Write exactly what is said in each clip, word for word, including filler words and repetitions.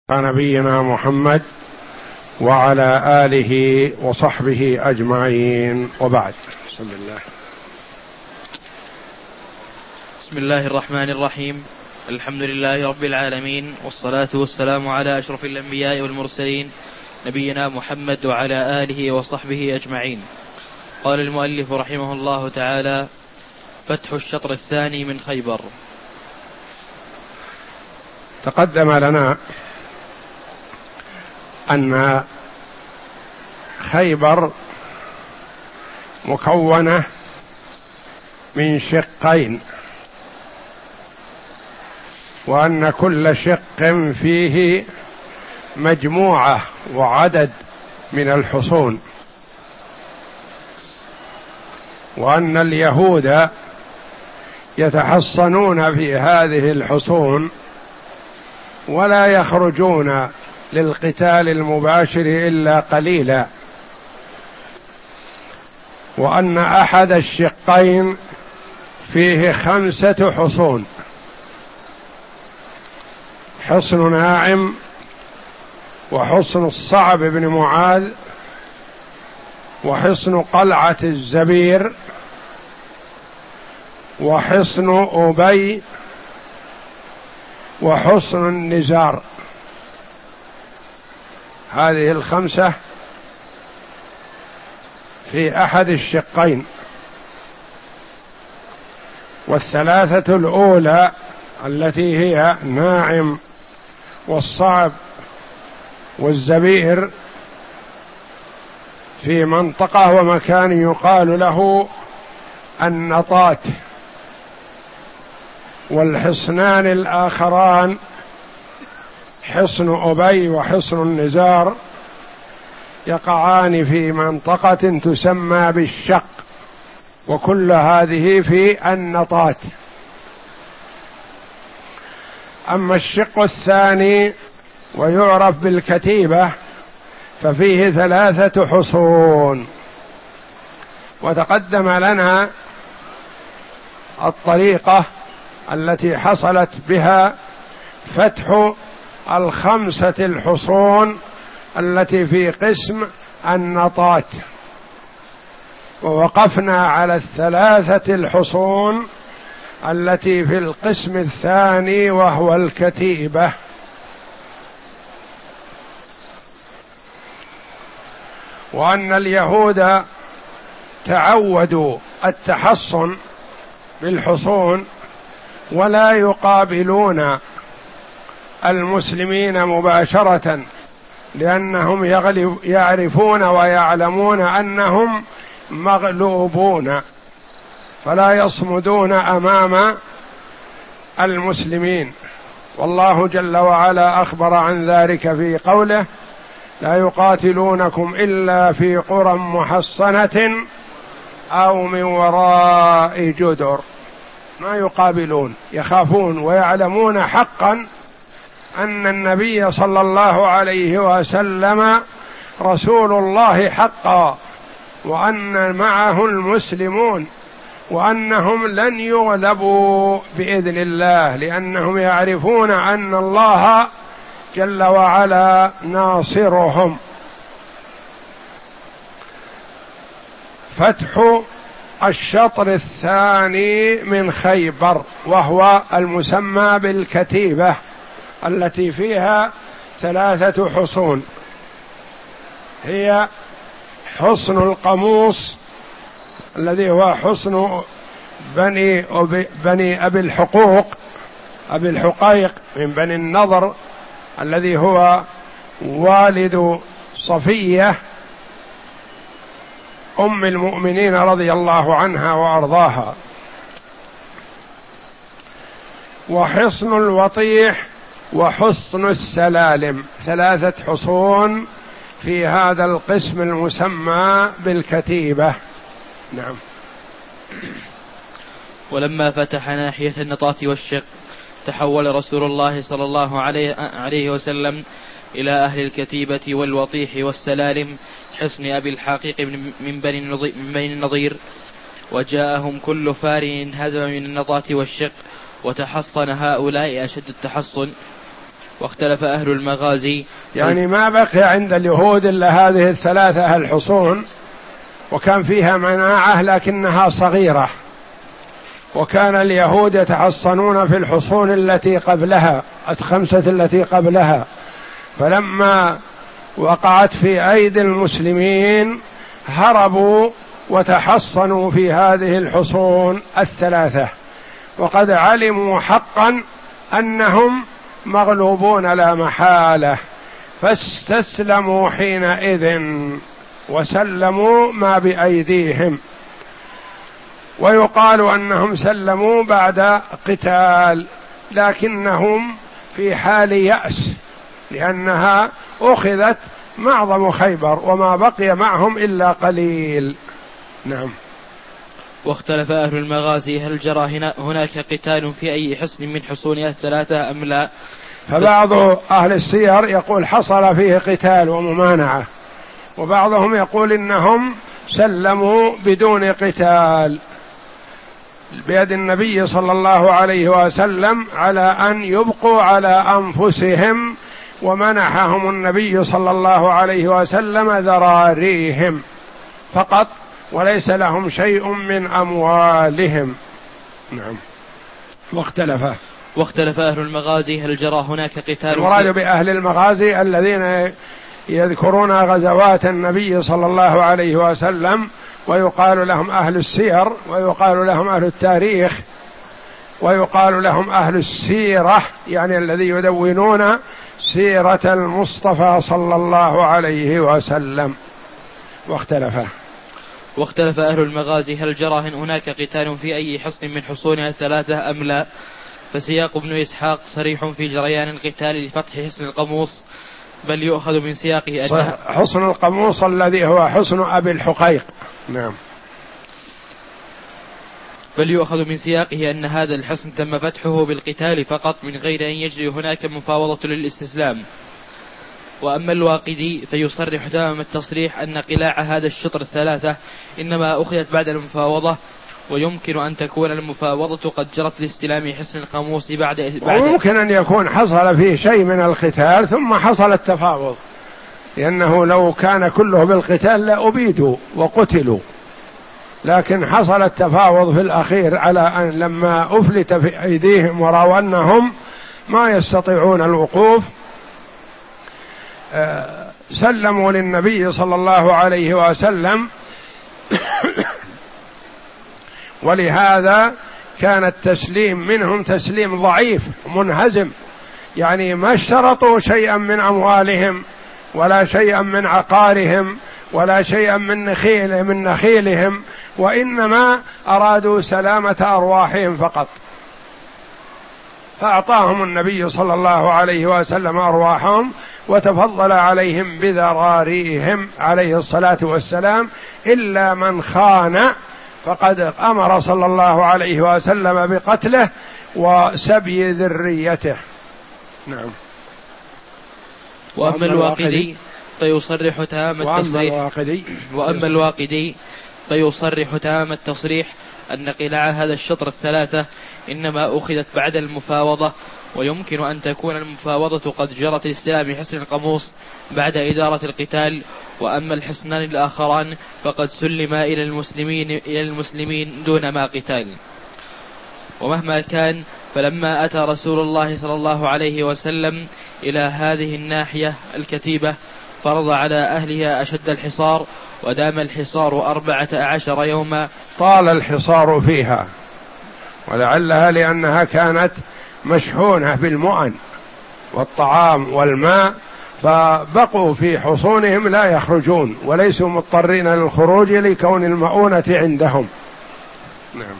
نبينا محمد وعلى آله وصحبه أجمعين، وبعد. بسم الله. بسم الله الرحمن الرحيم. الحمد لله رب العالمين، والصلاة والسلام على أشرف الأنبياء والمرسلين نبينا محمد وعلى آله وصحبه أجمعين. قال المؤلف رحمه الله تعالى: فتح الشطر الثاني من خيبر. تقدم لنا أن خيبر مكونة من شقين، وأن كل شق فيه مجموعة وعدد من الحصون، وأن اليهود يتحصنون في هذه الحصون ولا يخرجون للقتال المباشر إلا قليلا، وأن أحد الشقين فيه خمسة حصون: حصن ناعم، وحصن الصعب بن معاذ، وحصن قلعة الزبير، وحصن أبي، وحصن النزار. هذه الخمسة في أحد الشقين، والثلاثة الأولى التي هي ناعم والصعب والزبير في منطقة ومكان يقال له النطات، والحصنان الآخران حصن أبي وحصن النزار يقعان في منطقة تسمى بالشق، وكل هذه في النطات. أما الشق الثاني ويعرف بالكتيبة ففيه ثلاثة حصون، وتقدم لنا الطريقة التي حصلت بها فتح الخمسة الحصون التي في قسم النطات، ووقفنا على الثلاثة الحصون التي في القسم الثاني وهو الكتيبة. وأن اليهود تعودوا التحصن بالحصون ولا يقابلون المسلمين مباشرة، لأنهم يعرفون ويعلمون أنهم مغلوبون، فلا يصمدون أمام المسلمين. والله جل وعلا أخبر عن ذلك في قوله: لا يقاتلونكم إلا في قرى محصنة أو من وراء جدر. ما يقابلون، يخافون ويعلمون حقا أن النبي صلى الله عليه وسلم رسول الله حقا، وأن معه المسلمون، وأنهم لن يغلبوا بإذن الله، لأنهم يعرفون أن الله جل وعلا ناصرهم. فتح الشطر الثاني من خيبر، وهو المسمى بالكتيبة التي فيها ثلاثة حصون، هي حصن القموص الذي هو حصن بني أبي, بني أبي الحقوق أبي الحقيق من بني النضر، الذي هو والد صفية أم المؤمنين رضي الله عنها وأرضاها. وحصن الوطيح وحصن السلالم، ثلاثة حصون في هذا القسم المسمى بالكتيبة. نعم. ولما فتح ناحية النطات والشق تحول رسول الله صلى الله عليه وسلم إلى أهل الكتيبة والوطيح والسلالم حصن أبي الحقيق من بني النضير، وجاءهم كل فار انهزم من النطات والشق، وتحصن هؤلاء أشد التحصن، واختلف أهل المغازي، يعني ما بقي عند اليهود إلا هذه الثلاثة الحصون، وكان فيها مناعة لكنها صغيرة، وكان اليهود يتحصنون في الحصون التي قبلها الخمسة التي قبلها، فلما وقعت في أيدي المسلمين هربوا وتحصنوا في هذه الحصون الثلاثة، وقد علموا حقا أنهم مغلوبون لا محالة، فاستسلموا حينئذ وسلموا ما بأيديهم. ويقال أنهم سلموا بعد قتال، لكنهم في حال يأس، لأنها أخذت معظم خيبر وما بقي معهم إلا قليل. نعم. واختلف أهل المغازي هل جرى هناك قتال في أي حصن من حصونها الثلاثة أم لا؟ فبعض أهل السير يقول حصل فيه قتال وممانعة، وبعضهم يقول إنهم سلموا بدون قتال بيد النبي صلى الله عليه وسلم على أن يبقوا على أنفسهم، ومنحهم النبي صلى الله عليه وسلم ذراريهم فقط، وليس لهم شيء من أموالهم. نعم. واختلف واختلف أهل المغازي هل جرى هناك قتال؟ المراد بأهل المغازي الذين يذكرون غزوات النبي صلى الله عليه وسلم، ويقال لهم أهل السير، ويقال لهم أهل التاريخ، ويقال لهم أهل السيرة، يعني الذي يدونون سيرة المصطفى صلى الله عليه وسلم. واختلف واختلف أهل المغازي هل جرى هناك قتال في أي حصن من حصونها الثلاثة أم لا؟ فسياق ابن إسحاق صريح في جريان القتال لفتح حصن القموص، بل يؤخذ من سياقه أن حصن القموص الذي هو حصن أبي الحقيق. نعم. بل يؤخذ من سياقه أن هذا الحصن تم فتحه بالقتال فقط من غير أن يجري هناك مفاوضة للاستسلام. وأما الواقدي فيصرح تمام التصريح أن قلاع هذا الشطر الثلاثة إنما أخذت بعد المفاوضة، ويمكن أن تكون المفاوضة قد جرت لاستلام حصن القاموس بعد, بعد وممكن أن يكون حصل فيه شيء من القتال ثم حصل التفاوض، لأنه لو كان كله بالقتال لأبيدوا وقتلوا، لكن حصل التفاوض في الأخير على أن لما أفلت في أيديهم ورأوا أنهم ما يستطيعون الوقوف سلموا للنبي صلى الله عليه وسلم. ولهذا كان التسليم منهم تسليم ضعيف منهزم، يعني ما اشترطوا شيئا من أموالهم ولا شيئا من عقارهم ولا شيئا من نخيل من نخيلهم، وإنما أرادوا سلامة أرواحهم فقط، فأعطاهم النبي صلى الله عليه وسلم أرواحهم وتفضل عليهم بذراريهم عليه الصلاة والسلام، إلا من خان فقد أمر صلى الله عليه وسلم بقتله وسبي ذريته. نعم. وأما الواقدي فيصرح تمام التصريح وأما الواقدي فيصرح تمام التصريح أن قلاع هذا الشطر الثلاثة إنما أخذت بعد المفاوضة، ويمكن أن تكون المفاوضة قد جرت لاستلام حصن القاموس بعد إدارة القتال. وأما الحصنان الآخران فقد سلما إلى المسلمين إلى المسلمين دون ما قتال. ومهما كان فلما أتى رسول الله صلى الله عليه وسلم إلى هذه الناحية الكتيبة فرض على أهلها أشد الحصار، ودام الحصار أربعة عشر يوما. طال الحصار فيها، ولعلها لأنها كانت مشحونة بالمؤن والطعام والماء، فبقوا في حصونهم لا يخرجون وليسوا مضطرين للخروج لكون المؤونة عندهم. نعم.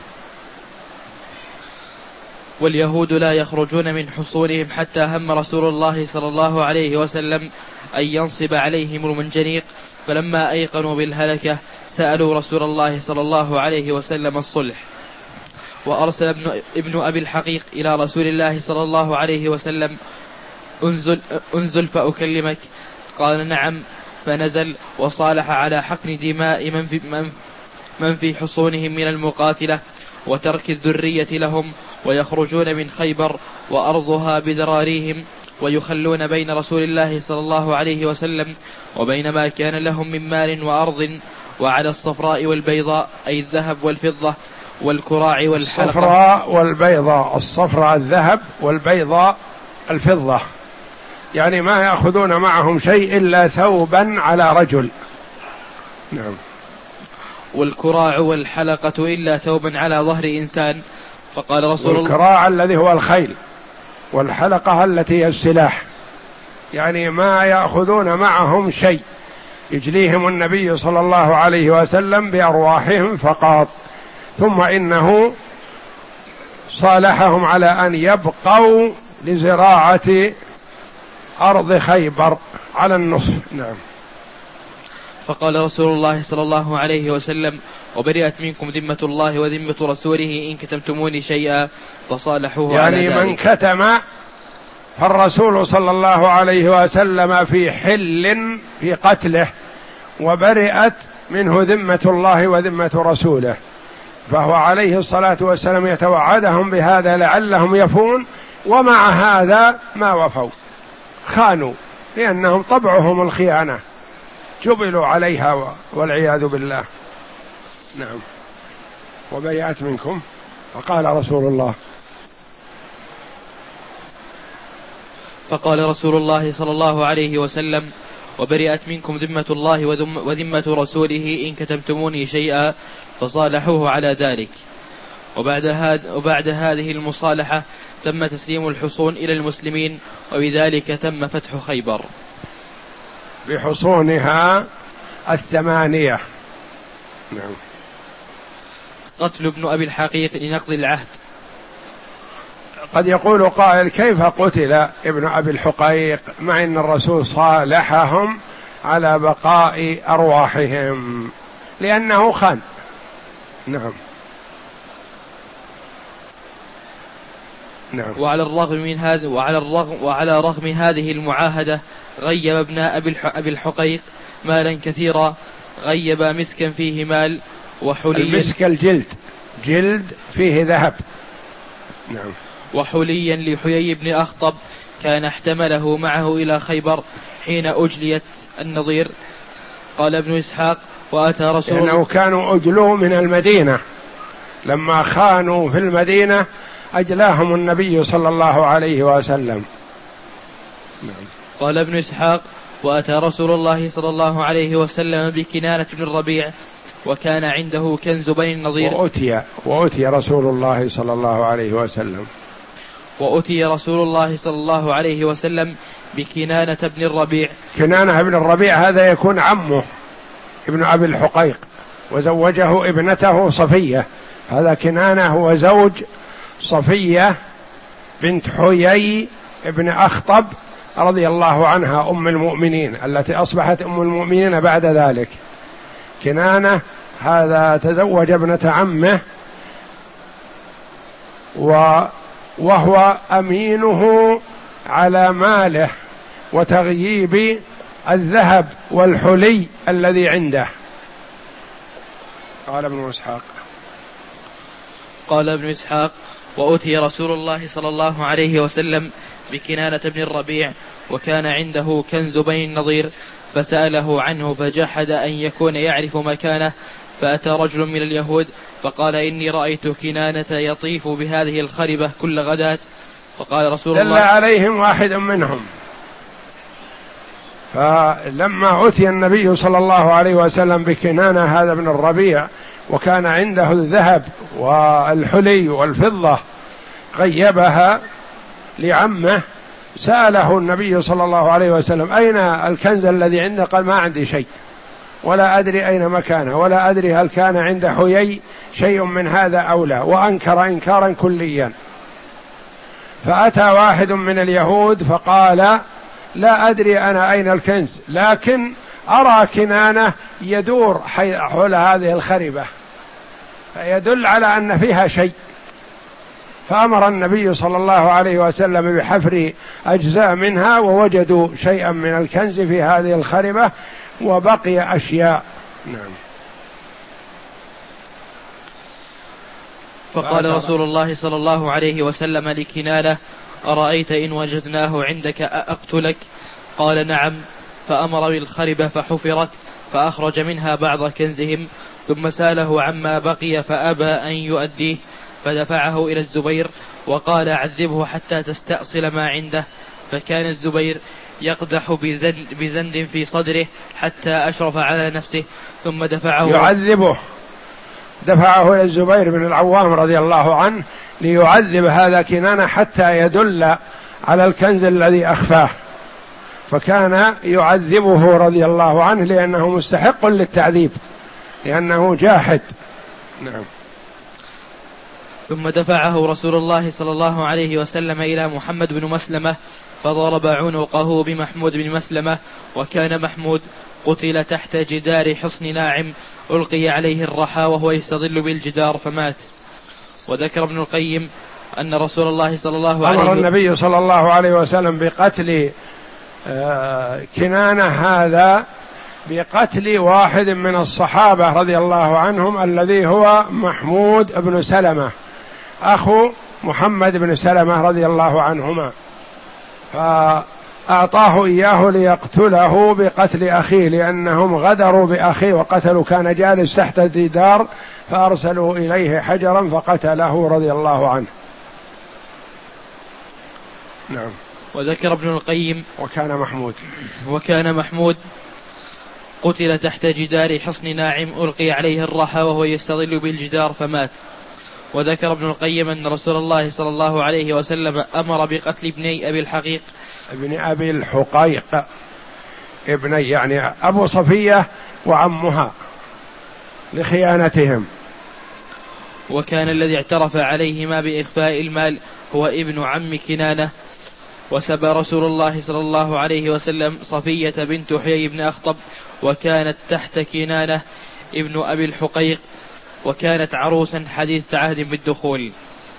واليهود لا يخرجون من حصونهم حتى هم رسول الله صلى الله عليه وسلم أن ينصب عليهم المنجنيق، فلما أيقنوا بالهلكة سألوا رسول الله صلى الله عليه وسلم الصلح. وأرسل ابن, ابن أبي الحقيق إلى رسول الله صلى الله عليه وسلم أنزل, أنزل فأكلمك، قال نعم، فنزل وصالح على حقن دماء من في, من, من في حصونهم من المقاتلة وترك الذرية لهم، ويخرجون من خيبر وأرضها بدراريهم ويخلون بين رسول الله صلى الله عليه وسلم وبين ما كان لهم من مال وأرض، وعلى الصفراء والبيضاء أي الذهب والفضة والكراع والحلقة. الصفراء والبيضاء، الصفراء الذهب والبيضاء الفضة، يعني ما يأخذون معهم شيء إلا ثوبا على رجل. نعم. والكراع والحلقة إلا ثوبا على ظهر إنسان. فقال رسول الله، الكراع الذي هو الخيل، والحلقة التي هي السلاح، يعني ما يأخذون معهم شيء، يجليهم النبي صلى الله عليه وسلم بأرواحهم فقط. ثم إنه صالحهم على أن يبقوا لزراعة أرض خيبر على النصف. نعم. فقال رسول الله صلى الله عليه وسلم: وبرئت منكم ذمة الله وذمة رسوله إن كتمتموني شيئا فصالحوه يعني على ذلك. من كتم فالرسول صلى الله عليه وسلم في حل في قتله، وبرئت منه ذمة الله وذمة رسوله، فهو عليه الصلاة والسلام يتوعدهم بهذا لعلهم يفون، ومع هذا ما وفوا، خانوا، لأنهم طبعهم الخيانة، جبلوا عليها والعياذ بالله. نعم. وبرئت منكم، فقال رسول الله فقال رسول الله صلى الله عليه وسلم: وبرئت منكم ذمة الله وذمة رسوله إن كتمتموني شيئا فصالحوه على ذلك. وبعد, هاد وبعد هذه المصالحة تم تسليم الحصون إلى المسلمين، وبذلك تم فتح خيبر بحصونها الثمانية. نعم. قتل ابن أبي الحقيق لنقض العهد. قد يقول قائل: كيف قتل ابن أبي الحقيق مع أن الرسول صالحهم على بقاء أرواحهم؟ لأنه خان. نعم. نعم. وعلى الرغم من هذا وعلى الرغم وعلى رغم هذه المعاهدة غيب ابن أبي الحقيق مالا كثيرا، غيب مسكا فيه مال وحليا. المسك الجلد، جلد فيه ذهب. نعم. وحليا لحيي بن أخطب كان احتمله معه إلى خيبر حين أجليت النضير. قال ابن إسحاق: وأتى رسول الله، لأنه كانوا أجلوا من المدينة، لما خانوا في المدينة أجلاهم النبي صلى الله عليه وسلم. نعم. قال ابن إسحاق: وأتى رسول الله صلى الله عليه وسلم بكنانة بن الربيع وكان عنده كنز بني النضير. وأتي وأتي رسول الله صلى الله عليه وسلم وأتي رسول الله صلى الله عليه وسلم بكنانة بن الربيع. كنانة بن الربيع هذا يكون عمه ابن أبي الحقيق، وزوجه ابنته صفية. هذا كنانة هو زوج صفية بنت حيي ابن أخطب رضي الله عنها أم المؤمنين، التي أصبحت أم المؤمنين بعد ذلك. كنانة هذا تزوج ابنة عمه، وهو أمينه على ماله وتغييب الذهب والحلي الذي عنده. قال ابن إسحاق قال ابن إسحاق: وأتي رسول الله صلى الله عليه وسلم بكنانة بن الربيع وكان عنده كنز بني النضير، فسأله عنه فجحد أن يكون يعرف مكانه، فأتى رجل من اليهود فقال: إني رأيت كنانة يطيف بهذه الخربة كل غداة. فقال رسول الله: دل عليهم واحد منهم. فلما أتي النبي صلى الله عليه وسلم بكنانة هذا بن الربيع وكان عنده الذهب والحلي والفضة غيبها لعمه، سأله النبي صلى الله عليه وسلم: أين الكنز الذي عنده؟ قال: ما عندي شيء، ولا أدري أين مكانه، ولا أدري هل كان عند حيي شيء من هذا أو لا، وأنكر إنكارا كليا. فأتى واحد من اليهود فقال: لا أدري أنا أين الكنز، لكن أرى كنانة يدور حول هذه الخربة، فيدل على أن فيها شيء. فأمر النبي صلى الله عليه وسلم بحفر أجزاء منها، ووجدوا شيئا من الكنز في هذه الخربة وبقي أشياء. نعم. فقال رسول الله صلى الله عليه وسلم لكنانة: أرأيت إن وجدناه عندك أقتلك؟ قال نعم. فأمر بالخربة فحفرت فأخرج منها بعض كنزهم، ثم سأله عما بقي فأبى أن يؤديه، فدفعه إلى الزبير وقال عذبه حتى تستأصل ما عنده. فكان الزبير يقدح بزند, بزند في صدره حتى أشرف على نفسه، ثم دفعه يعذبه، دفعه إلى الزبير بن العوام رضي الله عنه ليعذب هذا كنانة حتى يدل على الكنز الذي أخفاه، فكان يعذبه رضي الله عنه لأنه مستحق للتعذيب لأنه جاحد. نعم. ثم دفعه رسول الله صلى الله عليه وسلم إلى محمد بن مسلمة فضرب عنقه بمحمود بن مسلمة، وكان محمود قتل تحت جدار حصن ناعم ألقي عليه الرحى وهو يستظل بالجدار فمات. وذكر ابن القيم أن رسول الله صلى الله عليه وسلم أمر النبي صلى الله عليه وسلم بقتل كنانة هذا بقتل واحد من الصحابة رضي الله عنهم الذي هو محمود بن سلمة أخو محمد بن سلمة رضي الله عنهما، فأعطاه إياه ليقتله بقتل أخيه لأنهم غدروا بأخيه وقتلوا، كان جالس تحت الجدار فأرسلوا إليه حجرا فقتله رضي الله عنه. نعم. وذكر ابن القيم وكان محمود وكان محمود قتل تحت جدار حصن ناعم ألقي عليه الرحى وهو يستظل بالجدار فمات. وذكر ابن القيم أن رسول الله صلى الله عليه وسلم أمر بقتل ابني أبي الحقيق ابن أبي الحقيق ابني يعني أبو صفية وعمها لخيانتهم. وكان الذي اعترف عليهما بإخفاء المال هو ابن عم كنانة. وسبى رسول الله صلى الله عليه وسلم صفية بنت حيي بن أخطب وكانت تحت كنانة ابن أبي الحقيق، وكانت عروسا حديث عهد بالدخول.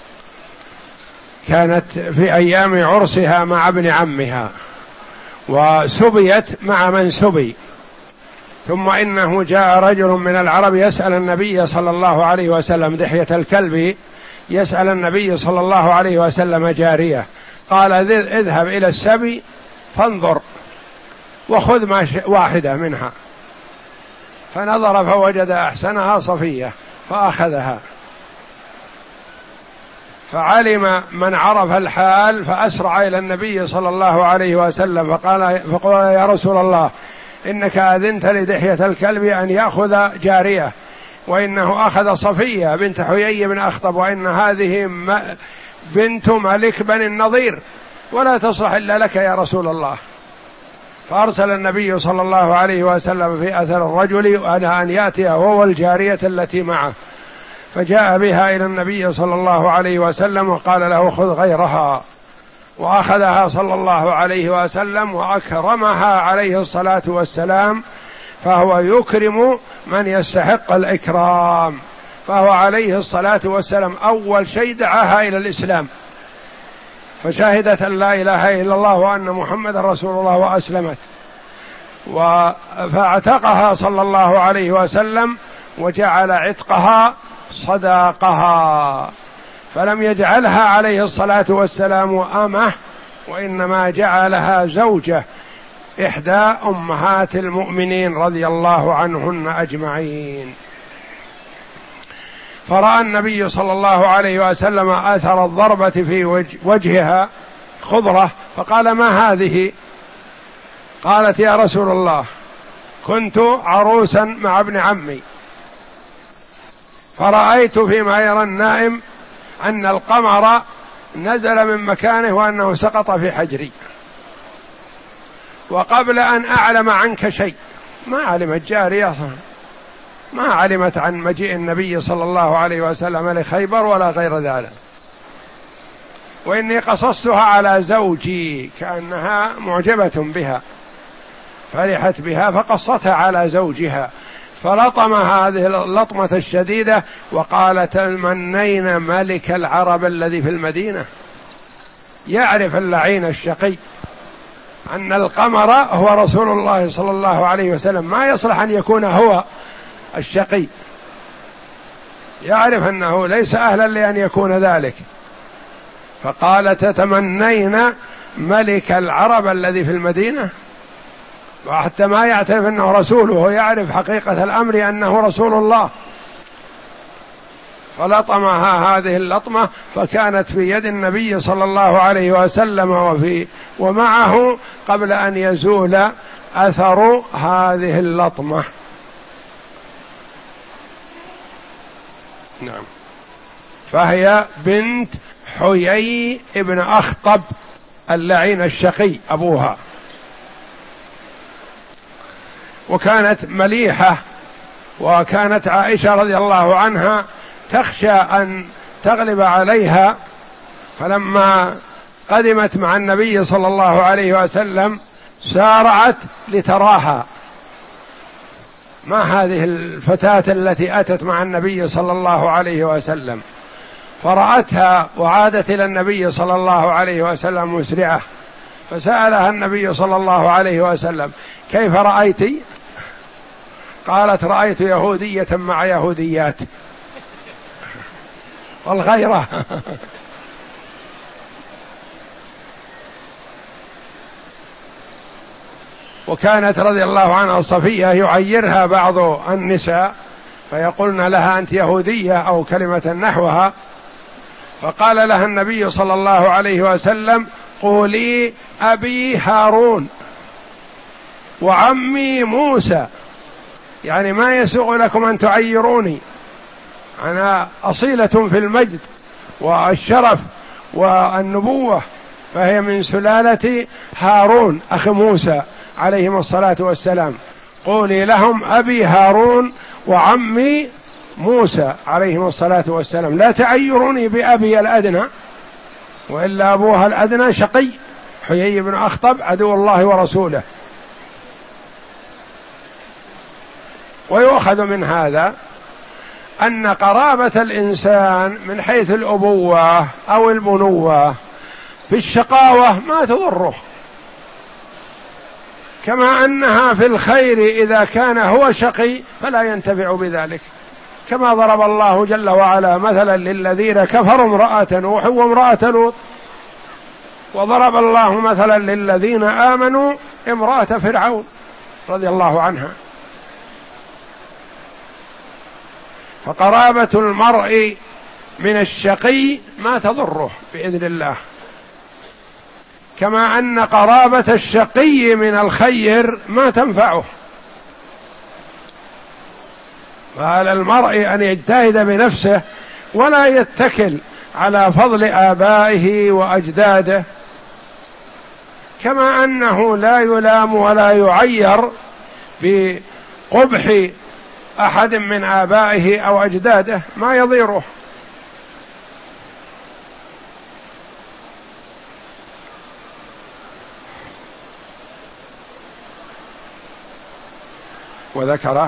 كانت في أيام عرسها مع ابن عمها وسبيت مع من سبي. ثم إنه جاء رجل من العرب يسأل النبي صلى الله عليه وسلم دحية الكلب يسأل النبي صلى الله عليه وسلم جارية، قال اذهب إلى السبي فانظر وخذ واحدة منها، فنظر فوجد أحسنها صفية فأخذها. فعلم من عرف الحال فأسرع إلى النبي صلى الله عليه وسلم فقال, فقال يا رسول الله إنك أذنت لدحية الكلب أن يأخذ جارية، وإنه أخذ صفية بنت حيي بن أخطب، وإن هذه بنت ملك بن النضير ولا تصلح إلا لك يا رسول الله. فأرسل النبي صلى الله عليه وسلم في أثر الرجل أن يأتي هو والجارية التي معه، فجاء بها إلى النبي صلى الله عليه وسلم وقال له خذ غيرها، وأخذها صلى الله عليه وسلم وأكرمها عليه الصلاة والسلام، فهو يكرم من يستحق الإكرام، فهو عليه الصلاة والسلام أول شيء دعاها إلى الإسلام، فشهدت أن لا إله إلا الله وأن محمد رسول الله وأسلمت، فاعتقها صلى الله عليه وسلم وجعل عتقها صداقها، فلم يجعلها عليه الصلاة والسلام أمه، وإنما جعلها زوجة إحدى أمهات المؤمنين رضي الله عنهن أجمعين. فرأى النبي صلى الله عليه وسلم أثر الضربة في وجهها خضرة، فقال ما هذه؟ قالت يا رسول الله كنت عروسا مع ابن عمي، فرأيت فيما يرى النائم أن القمر نزل من مكانه وأنه سقط في حجري، وقبل أن أعلم عنك شيء، ما علمت جارية ما علمت عن مجيء النبي صلى الله عليه وسلم لخيبر ولا غير ذلك، وإني قصصتها على زوجي، كأنها معجبة بها فرحت بها فقصتها على زوجها، فلطم هذه اللطمة الشديدة وقال تمنين ملك العرب الذي في المدينة. يعرف اللعين الشقي أن القمر هو رسول الله صلى الله عليه وسلم، ما يصلح أن يكون هو الشقي، يعرف أنه ليس أهلا لأن يكون ذلك، فقال تتمنين ملك العرب الذي في المدينة، وحتى ما يعترف أنه رسول وهو يعرف حقيقة الأمر أنه رسول الله. فلطمها هذه اللطمة فكانت في يد النبي صلى الله عليه وسلم وفي ومعه قبل أن يزول أثر هذه اللطمة. نعم. فهي بنت حيي ابن أخطب اللعين الشقي أبوها، وكانت مليحة، وكانت عائشة رضي الله عنها تخشى أن تغلب عليها، فلما قدمت مع النبي صلى الله عليه وسلم سارعت لتراها، ما هذه الفتاة التي أتت مع النبي صلى الله عليه وسلم، فرأتها وعادت إلى النبي صلى الله عليه وسلم مسرعة، فسألها النبي صلى الله عليه وسلم كيف رأيت؟ قالت رأيت يهودية مع يهوديات، والغيرة. وكانت رضي الله عنها صفية يعيرها بعض النساء فيقولن لها أنت يهودية أو كلمة نحوها، فقال لها النبي صلى الله عليه وسلم قولي أبي هارون وعمي موسى، يعني ما يسوغ لكم أن تعيروني، أنا أصيلة في المجد والشرف والنبوة، فهي من سلالة هارون أخي موسى عليهم الصلاة والسلام، قولي لهم أبي هارون وعمي موسى عليهم الصلاة والسلام، لا تعيروني بأبي الأدنى، وإلا أبوها الأدنى شقي حيي بن أخطب عدو الله ورسوله. ويؤخذ من هذا أن قرابة الإنسان من حيث الأبوة أو البنوة في الشقاوة ما تضره، كما أنها في الخير إذا كان هو شقي فلا ينتفع بذلك، كما ضرب الله جل وعلا مثلا للذين كفروا امرأة نوح وامرأة لوط، وضرب الله مثلا للذين آمنوا امرأة فرعون رضي الله عنها. فقرابة المرء من الشقي ما تضره بإذن الله، كما أن قرابة الشقي من الخير ما تنفعه. فعلى المرء أن يجتهد بنفسه ولا يتكل على فضل آبائه وأجداده، كما أنه لا يلام ولا يعير بقبح أحد من آبائه أو أجداده، ما يضيره. وذكره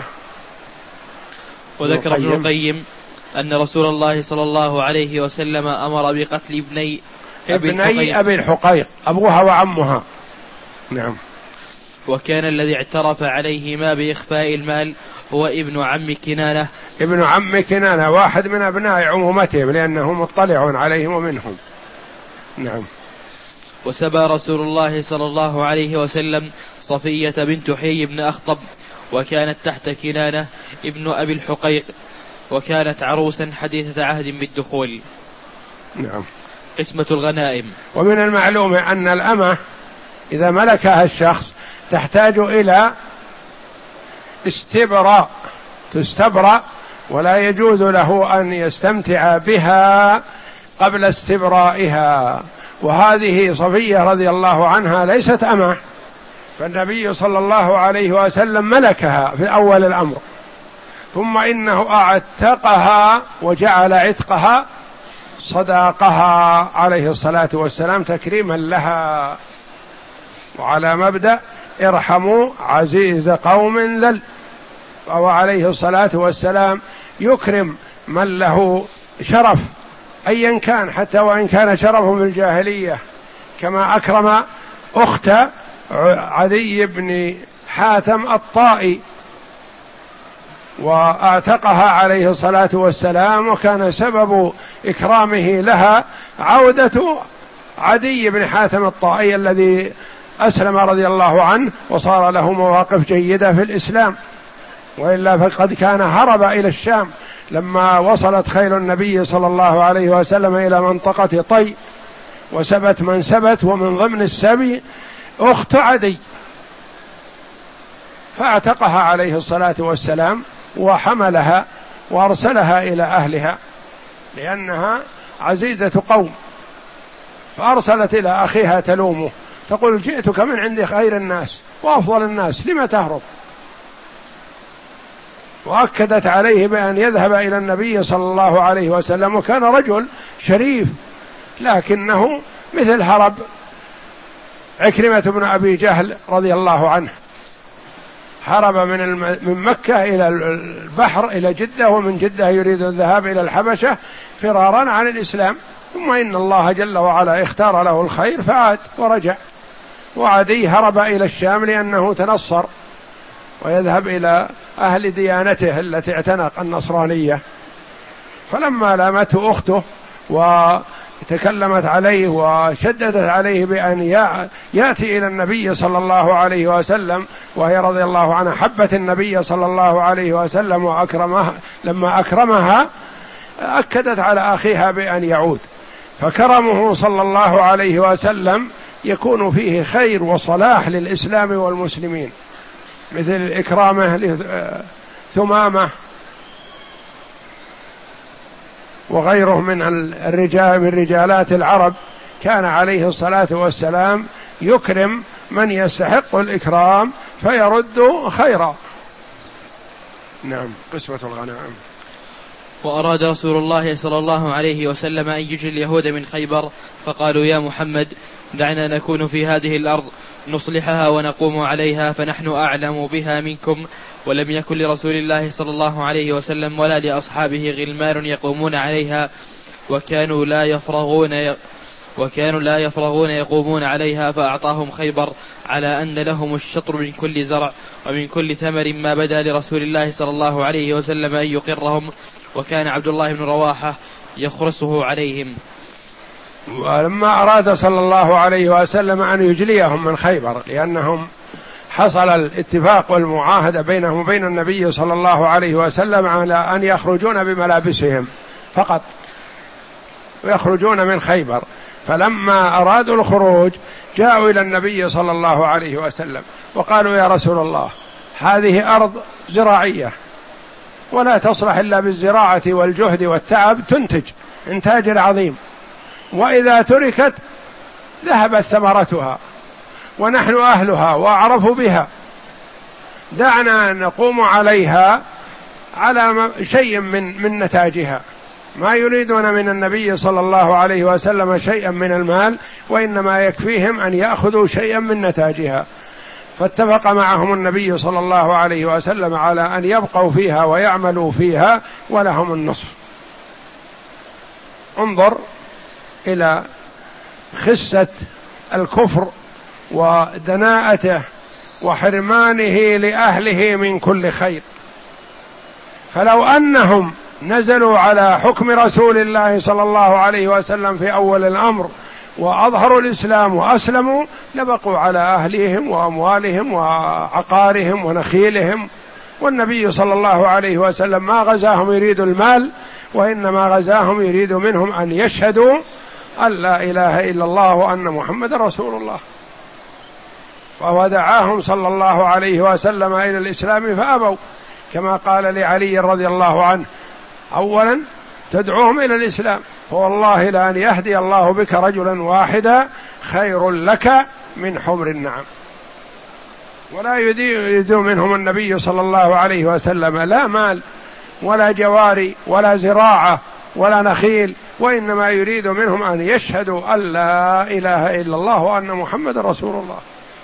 وذكر ابن القيم أن رسول الله صلى الله عليه وسلم أمر بقتل ابني أبي ابني أبي الحقيق أبوها وعمها. نعم. وكان الذي اعترف عليهما بإخفاء المال هو ابن عم كنانة. ابن عم كنانة واحد من أبناء عمومتهم لأنه مطلع عليهم ومنهم. نعم. وسبى رسول الله صلى الله عليه وسلم صفية بنت حيي بن أخطب، وكانت تحت كنانة ابن أبي الحقيق، وكانت عروسا حديثة عهد بالدخول. نعم. قسمة الغنائم. ومن المعلوم أن الأمة إذا ملكها الشخص تحتاج إلى استبراء، تستبرأ، ولا يجوز له أن يستمتع بها قبل استبرائها. وهذه صفية رضي الله عنها ليست أمة، فالنبي صلى الله عليه وسلم ملكها في أول الأمر، ثم إنه أعتقها وجعل عتقها صداقها عليه الصلاة والسلام تكريما لها، وعلى مبدأ ارحموا عزيز قوم ذل، فهو عليه الصلاة والسلام يكرم من له شرف أيا كان، حتى وإن كان شرفه في الجاهلية، كما أكرم أخت عدي بن حاتم الطائي وأعتقها عليه الصلاة والسلام، وكان سبب إكرامه لها عودة عدي بن حاتم الطائي الذي أسلم رضي الله عنه وصار له مواقف جيدة في الإسلام، وإلا فقد كان هرب إلى الشام لما وصلت خيل النبي صلى الله عليه وسلم إلى منطقة طي وسبت من سبت، ومن ضمن السبي أخت عدي، فاعتقها عليه الصلاة والسلام وحملها وأرسلها إلى أهلها لأنها عزيزة قوم، فأرسلت إلى أخيها تلومه تقول جئتك من عند خير الناس وأفضل الناس لم تهرب، وأكدت عليه بأن يذهب إلى النبي صلى الله عليه وسلم، وكان رجل شريف لكنه مثل هرب عكرمة بن أبي جهل رضي الله عنه، هرب من الم... من مكة إلى البحر إلى جدة، ومن جدة يريد الذهاب إلى الحبشة فرارا عن الإسلام، ثم إن الله جل وعلا اختار له الخير فعاد ورجع. وعدي هرب إلى الشام لأنه تنصر ويذهب إلى أهل ديانته التي اعتنق النصرانية، فلما لامته أخته وتكلمت عليه وشددت عليه بأن يأتي إلى النبي صلى الله عليه وسلم، وهي رضي الله عنها حبت النبي صلى الله عليه وسلم وأكرمها، لما أكرمها أكدت على أخيها بأن يعود، فكرمه صلى الله عليه وسلم يكون فيه خير وصلاح للإسلام والمسلمين، مثل إكرامه لثمامة وغيره من الرجال من رجالات العرب، كان عليه الصلاة والسلام يكرم من يستحق الإكرام فيرد خيرا. نعم. قسمة الغنائم. وأراد رسول الله صلى الله عليه وسلم أن يجري اليهود من خيبر، فقالوا يا محمد دعنا نكون في هذه الأرض نصلحها ونقوم عليها، فنحن أعلم بها منكم، ولم يكن لرسول الله صلى الله عليه وسلم ولا لأصحابه غلمان يقومون عليها، وكانوا لا يفرغون ي... وكانوا لا يفرغون يقومون عليها، فأعطاهم خيبر على أن لهم الشطر من كل زرع ومن كل ثمر ما بدا لرسول الله صلى الله عليه وسلم أن يقرهم، وكان عبد الله بن رواحة يخرسه عليهم. ولما أراد صلى الله عليه وسلم أن يجليهم من خيبر، لأنهم حصل الاتفاق والمعاهدة بينهم وبين النبي صلى الله عليه وسلم على أن يخرجون بملابسهم فقط ويخرجون من خيبر، فلما أرادوا الخروج جاءوا إلى النبي صلى الله عليه وسلم وقالوا يا رسول الله هذه أرض زراعية ولا تصلح إلا بالزراعة والجهد والتعب، تنتج إنتاج عظيم، وإذا تركت ذهبت ثمرتها ونحن أهلها وأعرف بها، دعنا نقوم عليها على شيء من من نتاجها. ما يريدون من النبي صلى الله عليه وسلم شيئا من المال، وإنما يكفيهم أن يأخذوا شيئا من نتاجها. فاتفق معهم النبي صلى الله عليه وسلم على أن يبقوا فيها ويعملوا فيها ولهم النصف. انظر إلى خسة الكفر ودناءته وحرمانه لأهله من كل خير، فلو أنهم نزلوا على حكم رسول الله صلى الله عليه وسلم في أول الأمر وأظهروا الإسلام وأسلموا لبقوا على أهليهم وأموالهم وعقارهم ونخيلهم، والنبي صلى الله عليه وسلم ما غزاهم يريد المال، وإنما غزاهم يريد منهم أن يشهدوا أن لا إله إلا الله وأن محمد رسول الله، فهو دعاهم صلى الله عليه وسلم إلى الإسلام فأبوا، كما قال لعلي رضي الله عنه أولا تدعوهم إلى الإسلام، فوالله لأن يهدي الله بك رجلا واحدا خير لك من حمر النعم. ولا يريد منهم النبي صلى الله عليه وسلم لا مال ولا جواري ولا زراعة ولا نخيل، وإنما يريد منهم أن يشهدوا أن لا إله إلا الله وأن محمد رسول الله.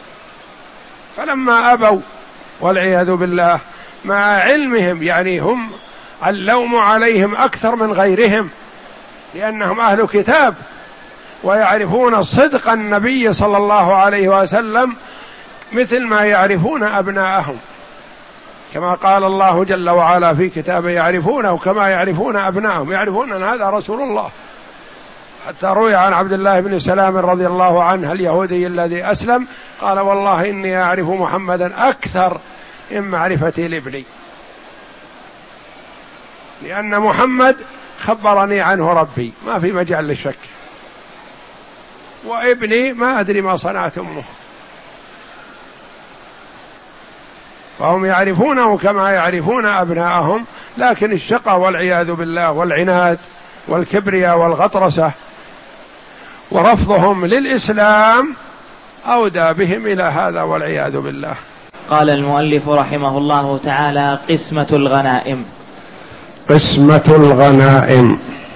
فلما أبوا والعياذ بالله مع علمهم، يعني هم اللوم عليهم أكثر من غيرهم لأنهم أهل كتاب ويعرفون صدق النبي صلى الله عليه وسلم مثل ما يعرفون أبناءهم، كما قال الله جل وعلا في كتابه: يعرفونه كما يعرفون أبنائهم، يعرفون أن هذا رسول الله. حتى روي عن عبد الله بن سلام رضي الله عنه اليهودي الذي أسلم قال: والله إني أعرف محمدا أكثر من معرفتي لابني، لأن محمد خبرني عنه ربي، ما في مجال للشك، وابني ما أدري ما صنعت أمه. فهم يعرفونه كما يعرفون أبناءهم، لكن الشقى والعياذ بالله والعناد والكبرياء والغطرسة ورفضهم للإسلام أودى بهم إلى هذا والعياذ بالله. قال المؤلف رحمه الله تعالى: قسمة الغنائم. قسمة الغنائم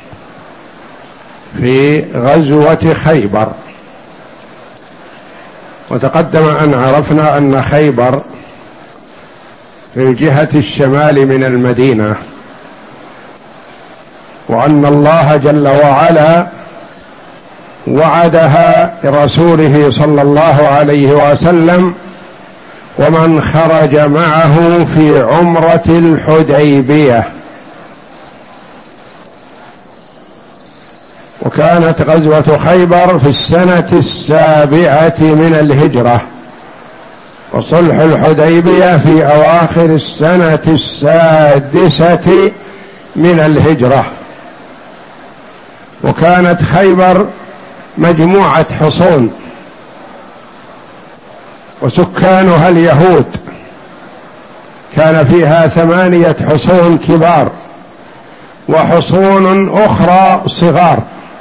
في غزوة خيبر. وتقدم أن عرفنا أن خيبر في جهة الشمال من المدينة، وأن الله جل وعلا وعدها لرسوله صلى الله عليه وسلم ومن خرج معه في عمرة الحديبية. وكانت غزوة خيبر في السنة السابعة من الهجرة، وصلح الحديبية في أواخر السنة السادسة من الهجرة. وكانت خيبر مجموعة حصون، وسكانها اليهود، كان فيها ثمانية حصون كبار وحصون أخرى صغار.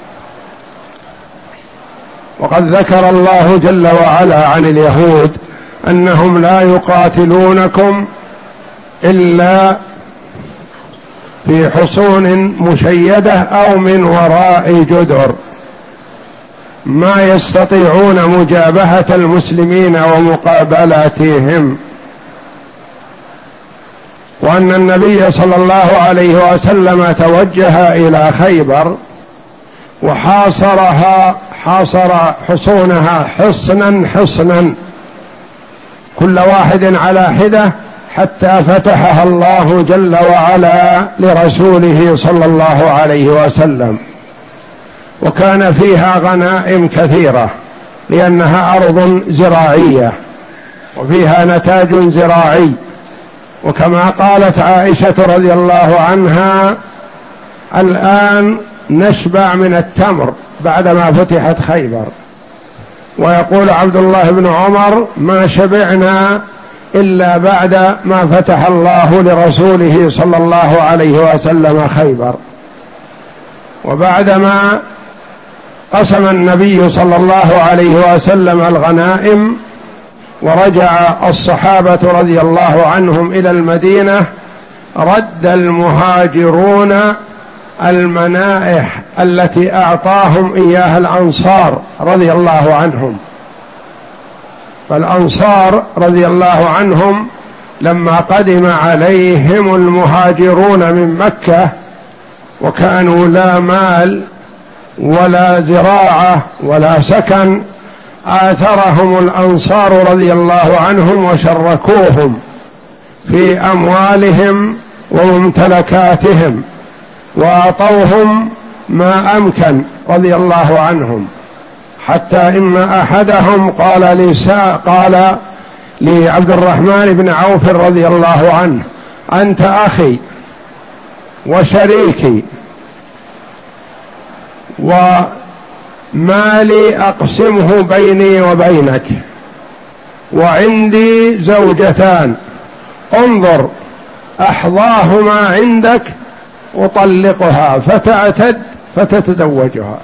وقد ذكر الله جل وعلا عن اليهود أنهم لا يقاتلونكم إلا في حصون مشيدة أو من وراء جدر، ما يستطيعون مجابهة المسلمين ومقابلتهم. وأن النبي صلى الله عليه وسلم توجه إلى خيبر وحاصرها، حاصر حصونها حصنا حصنا كل واحد على حدة، حتى فتحها الله جل وعلا لرسوله صلى الله عليه وسلم. وكان فيها غنائم كثيرة لأنها أرض زراعية وفيها نتاج زراعي. وكما قالت عائشة رضي الله عنها: الآن نشبع من التمر بعدما فتحت خيبر. ويقول عبد الله بن عمر: ما شبعنا إلا بعد ما فتح الله لرسوله صلى الله عليه وسلم خيبر. وبعدما قسم النبي صلى الله عليه وسلم الغنائم ورجع الصحابة رضي الله عنهم إلى المدينة، رد المهاجرون المنائح التي أعطاهم إياها الأنصار رضي الله عنهم. فالأنصار رضي الله عنهم لما قدم عليهم المهاجرون من مكة وكانوا لا مال ولا زراعة ولا سكن، آثرهم الأنصار رضي الله عنهم وشركوهم في أموالهم وممتلكاتهم، وأعطوهم ما أمكن رضي الله عنهم. حتى إن أحدهم قال لسا قال لعبد الرحمن بن عوف رضي الله عنه: أنت أخي وشريكي، ومالي أقسمه بيني وبينك، وعندي زوجتان، انظر أحظاهما عندك أطلقها فتعتد فتتزوجها.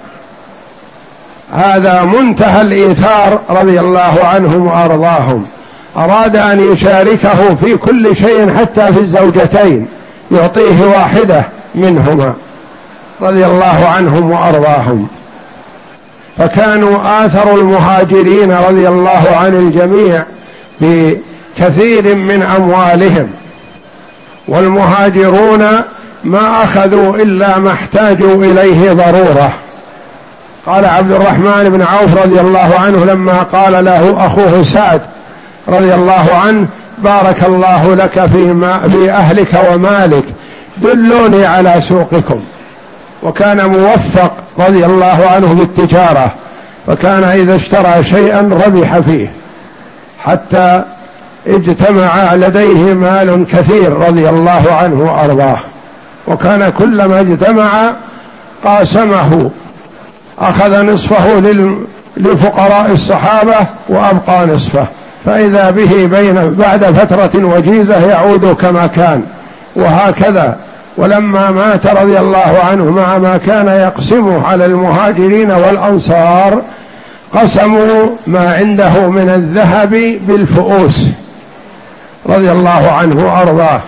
هذا منتهى الإيثار رضي الله عنهم وأرضاهم. أراد أن يشاركه في كل شيء حتى في الزوجتين، يعطيه واحدة منهما رضي الله عنهم وأرضاهم. فكانوا آثروا المهاجرين رضي الله عن الجميع بكثير من أموالهم، والمهاجرون ما أخذوا إلا ما احتاجوا إليه ضرورة. قال عبد الرحمن بن عوف رضي الله عنه لما قال له أخوه سعد رضي الله عنه: بارك الله لك في, ما في أهلك ومالك، دلوني على سوقكم. وكان موفق رضي الله عنه بالتجارة، فكان إذا اشترى شيئا ربح فيه حتى اجتمع لديه مال كثير رضي الله عنه وأرضاه، وكان كلما اجتمع قاسمه، أخذ نصفه لفقراء الصحابة وأبقى نصفه، فإذا به بين بعد فترة وجيزة يعود كما كان، وهكذا. ولما مات رضي الله عنه مع ما كان يقسمه على المهاجرين والأنصار، قسموا ما عنده من الذهب بالفؤوس رضي الله عنه وأرضاه.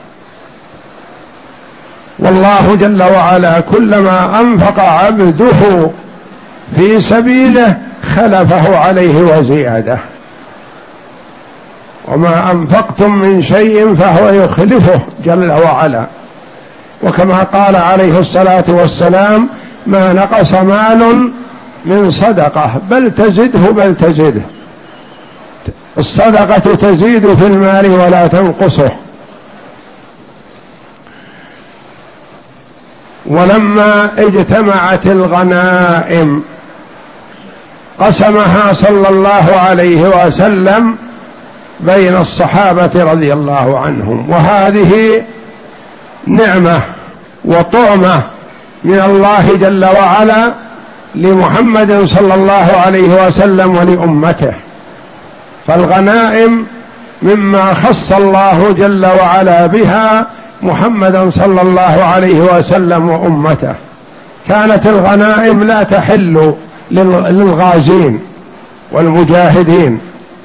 والله جل وعلا كلما أنفق عبده في سبيله خلفه عليه وزيادة، وما أنفقتم من شيء فهو يخلفه جل وعلا. وكما قال عليه الصلاة والسلام: ما نقص مال من صدقة بل تزده بل تزده. الصدقة تزيد في المال ولا تنقصه. ولما اجتمعت الغنائم قسمها صلى الله عليه وسلم بين الصحابة رضي الله عنهم، وهذه نعمة وطعمة من الله جل وعلا لمحمد صلى الله عليه وسلم ولأمته. فالغنائم مما خص الله جل وعلا بها محمدا صلى الله عليه وسلم وأمته. كانت الغنائم لا تحل للغازين والمجاهدين،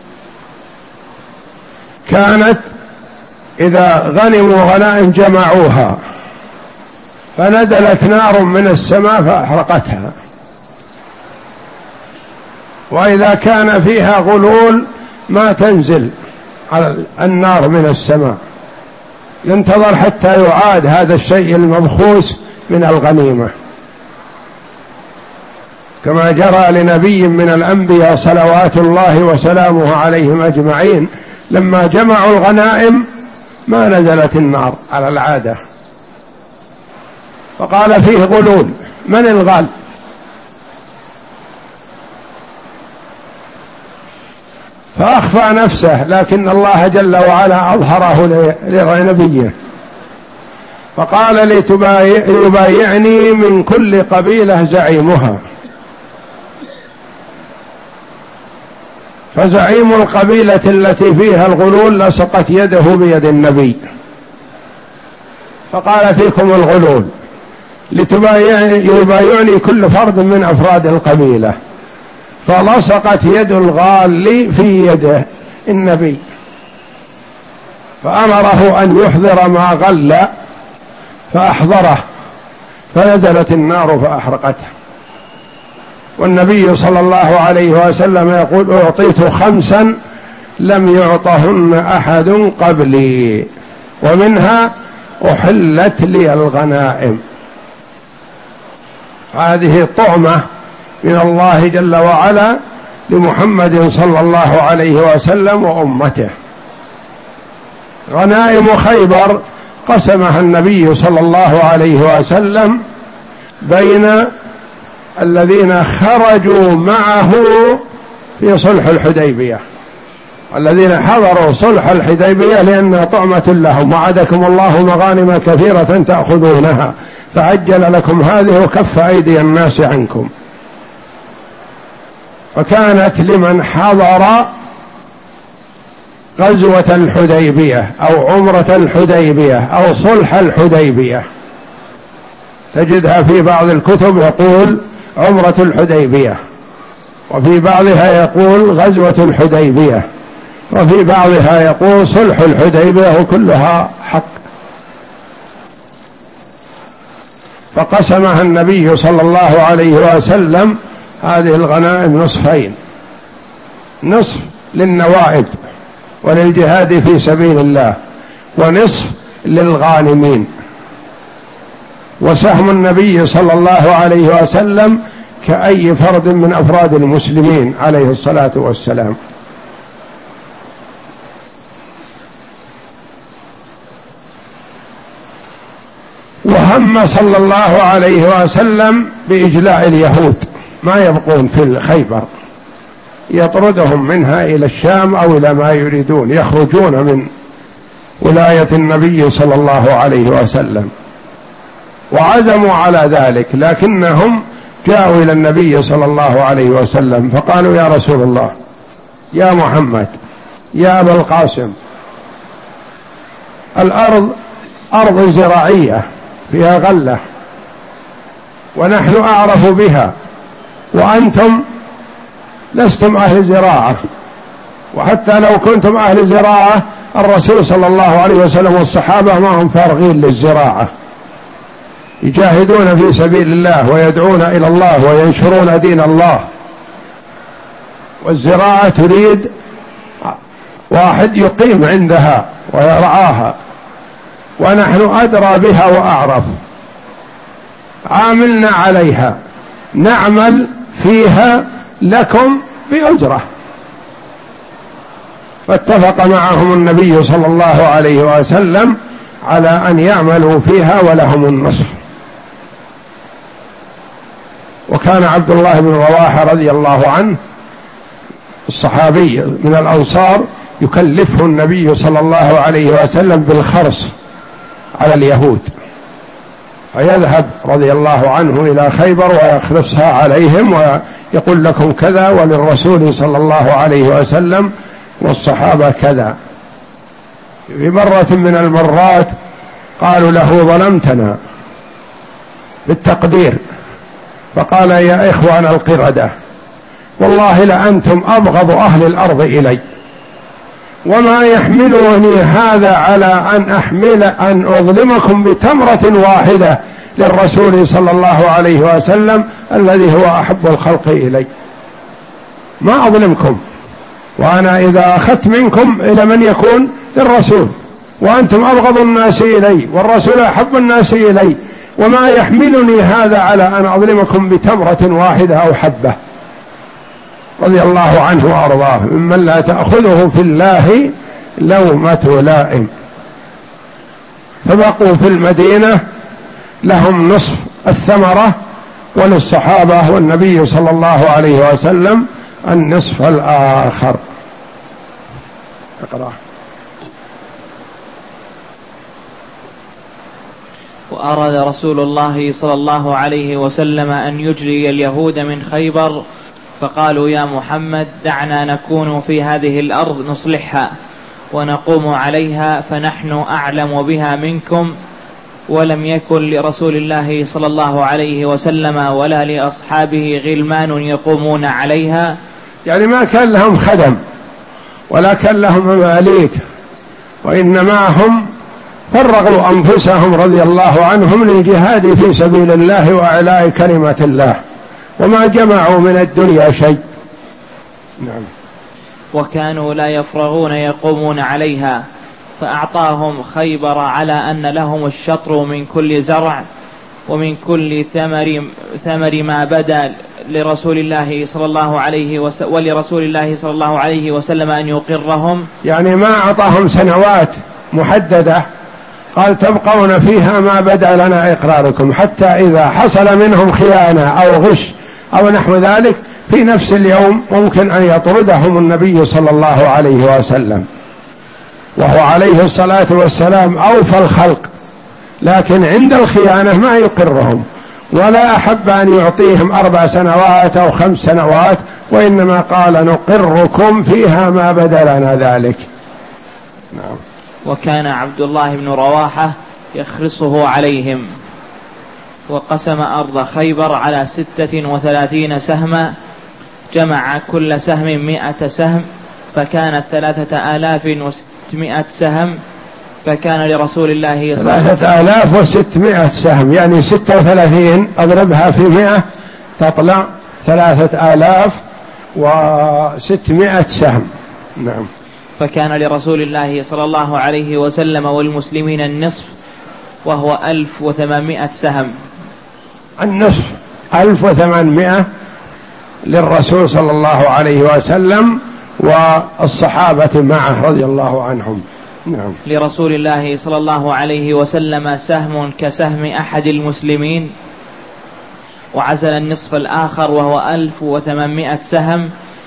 كانت إذا غنموا غنائم جمعوها فنزلت نار من السماء فأحرقتها، وإذا كان فيها غلول ما تنزل على النار من السماء، ينتظر حتى يعاد هذا الشيء المبخوس من الغنيمة، كما جرى لنبي من الأنبياء صلوات الله وسلامه عليهم أجمعين، لما جمعوا الغنائم ما نزلت النار على العادة، فقال فيه غلول، من الغال؟ فأخفى نفسه، لكن الله جل وعلا أظهره لنبيه، فقال ليبايعني من كل قبيلة زعيمها، فزعيم القبيلة التي فيها الغلول لصقت يده بيد النبي، فقال فيكم الغلول لتبايعني كل فرد من أفراد القبيلة، فلصقت يد الغال في يده النبي، فأمره أن يحضر ما غل فأحضره، فنزلت النار فأحرقته. والنبي صلى الله عليه وسلم يقول: أعطيت خمسا لم يعطهن أحد قبلي، ومنها أحلت لي الغنائم. هذه طعمة من الله جل وعلا لمحمد صلى الله عليه وسلم وأمته. غنائم خيبر قسمها النبي صلى الله عليه وسلم بين الذين خرجوا معه في صلح الحديبية، الذين حضروا صلح الحديبية لأنها طعمة لهم، وعدكم الله مغانم كثيرة تأخذونها فعجل لكم هذه وكف أيدي الناس عنكم. فكانت لمن حضر غزوة الحديبية أو عمرة الحديبية أو صلح الحديبية، تجدها في بعض الكتب يقول عمرة الحديبية، وفي بعضها يقول غزوة الحديبية، وفي بعضها يقول صلح الحديبية، وكلها حق. فقسمها النبي صلى الله عليه وسلم هذه الغنائم نصفين: نصف للنوائب وللجهاد في سبيل الله، ونصف للغانمين. وسهم النبي صلى الله عليه وسلم كأي فرد من أفراد المسلمين عليه الصلاة والسلام. وهم صلى الله عليه وسلم بإجلاء اليهود، ما يبقون في خيبر، يطردهم منها إلى الشام أو إلى ما يريدون، يخرجون من ولاية النبي صلى الله عليه وسلم، وعزموا على ذلك، لكنهم جاءوا إلى النبي صلى الله عليه وسلم فقالوا: يا رسول الله، يا محمد، يا أبا القاسم، الأرض أرض زراعية فيها غلة ونحن أعرف بها، وأنتم لستم أهل زراعة، وحتى لو كنتم أهل زراعة الرسول صلى الله عليه وسلم والصحابة ما هم فارغين للزراعة، يجاهدون في سبيل الله ويدعون إلى الله وينشرون دين الله، والزراعة تريد واحد يقيم عندها ويرعاها، ونحن أدرى بها وأعرف، عاملنا عليها، نعمل فيها لكم بأجرة. فاتفق معهم النبي صلى الله عليه وسلم على أن يعملوا فيها ولهم النصف. وكان عبد الله بن رواحة رضي الله عنه الصحابي من الأنصار يكلفه النبي صلى الله عليه وسلم بالخرص على اليهود، فيذهب رضي الله عنه إلى خيبر ويخرصها عليهم ويقول: لكم كذا وللرسول صلى الله عليه وسلم والصحابة كذا. في مرة من المرات قالوا له: ظلمتنا بالتقدير، فقال: يا إخوان القردة، والله لأنتم أبغض أهل الأرض إلي، وما يحملني هذا على أن أحمل أن أظلمكم بتمرة واحدة للرسول صلى الله عليه وسلم الذي هو أحب الخلق إلي، ما أظلمكم، وأنا إذا أخذت منكم إلى من يكون للرسول، وأنتم أبغض الناس إلي والرسول أحب الناس إلي، وما يحملني هذا على أن أظلمكم بتمرة واحدة أو حبة. رضي الله عنه وأرضاه، ممن لا تأخذه في الله لومة لائم. فبقوا في المدينة لهم نصف الثمرة، وللصحابة والنبي صلى الله عليه وسلم النصف الآخر. اقرأ. وأراد رسول الله صلى الله عليه وسلم أن يجري اليهود من خيبر، فقالوا: يا محمد، دعنا نكون في هذه الأرض نصلحها ونقوم عليها، فنحن أعلم بها منكم، ولم يكن لرسول الله صلى الله عليه وسلم ولا لأصحابه غلمان يقومون عليها، يعني ما كان لهم خدم ولا كان لهم مماليك، وإنما هم فرغوا أنفسهم رضي الله عنهم للجهاد في سبيل الله وإعلاء كلمة الله، وما جمعوا من الدنيا شيء. نعم. وكانوا لا يفرغون يقومون عليها، فأعطاهم خيبر على أن لهم الشطر من كل زرع ومن كل ثمر, ثمر ما بدا لرسول الله صلى الله عليه وسلم ولرسول الله صلى الله عليه وسلم أن يقرهم، يعني ما أعطاهم سنوات محددة، قال: تبقون فيها ما بدا لنا إقراركم، حتى إذا حصل منهم خيانة أو غش أو نحو ذلك في نفس اليوم ممكن أن يطردهم النبي صلى الله عليه وسلم، وهو عليه الصلاة والسلام أوفى الخلق، لكن عند الخيانة ما يقرهم، ولا أحب أن يعطيهم أربع سنوات أو خمس سنوات، وإنما قال: نقركم فيها ما بدا لنا ذلك. نعم. وكان عبد الله بن رواحة يخرصه عليهم. وقسم أرض خيبر على ستة وثلاثين سهما، جمع كل سهم مئة سهم، فكانت ثلاثة آلاف وستمائة سهم، فكان لرسول الله صلى الله عليه وسلم ثلاثة آلاف وستمائة سهم، يعني ستة وثلاثين أضربها في مئة تطلع ثلاثة آلاف وستمائة سهم. نعم. فكان لرسول الله صلى الله عليه وسلم والمسلمين النصف، وهو ألف وثمانمائة سهم. النصف ألف وثمانمائة للرسول صلى الله عليه وسلم والصحابة معه رضي الله عنهم. نعم. لرسول الله صلى الله عليه وسلم سهم كسهم أحد المسلمين، وعزل النصف الآخر وهو ألف وثمانمائة سهم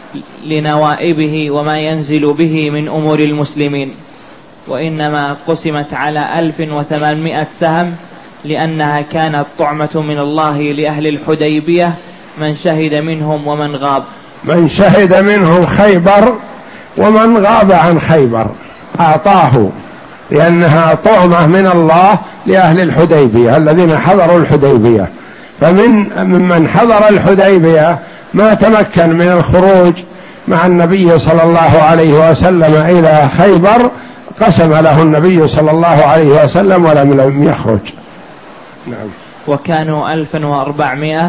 لنوائبه وما ينزل به من أمور المسلمين، وإنما قسمت على ألف وثمانمائة سهم لأنها كانت طعمة من الله لأهل الحديبية من شهد منهم ومن غاب. من شهد منهم خيبر ومن غاب عن خيبر أعطاه، لأنها طعمة من الله لأهل الحديبية الذين حضروا الحديبية. فمن ممن حضر الحديبية ما تمكن من الخروج مع النبي صلى الله عليه وسلم إلى خيبر قسم له النبي صلى الله عليه وسلم ولم يخرج. نعم. وكانوا ألفا وأربعمائة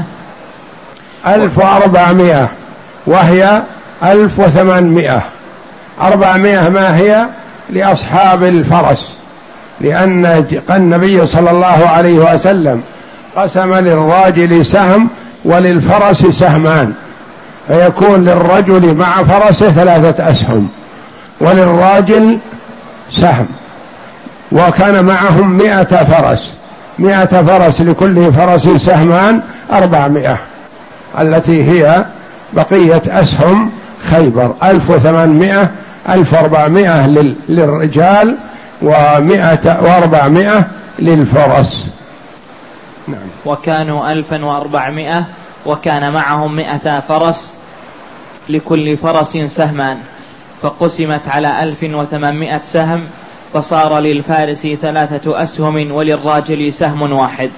ألف وأربعمائة وهي ألف وثمانمائة. أربعمائة ما هي لأصحاب الفرس، لأن النبي صلى الله عليه وسلم قسم للراجل سهم وللفرس سهمان، فيكون للرجل مع فرسه ثلاثة أسهم وللراجل سهم، وكان معهم مئة فرس، مئة فرس لكل فرس سهمان، أربعمائة التي هي بقية أسهم خيبر. ألف وثمانمائة ألف وأربعمائة للرجال ومئة وأربعمائة للفرس. نعم. وكانوا ألفا وأربعمائة وكان معهم مئة فرس لكل فرس سهمان، فقسمت على ألف وثمانمائة سهم، فصار للفارس ثلاثة أسهم وللراجل سهم واحد.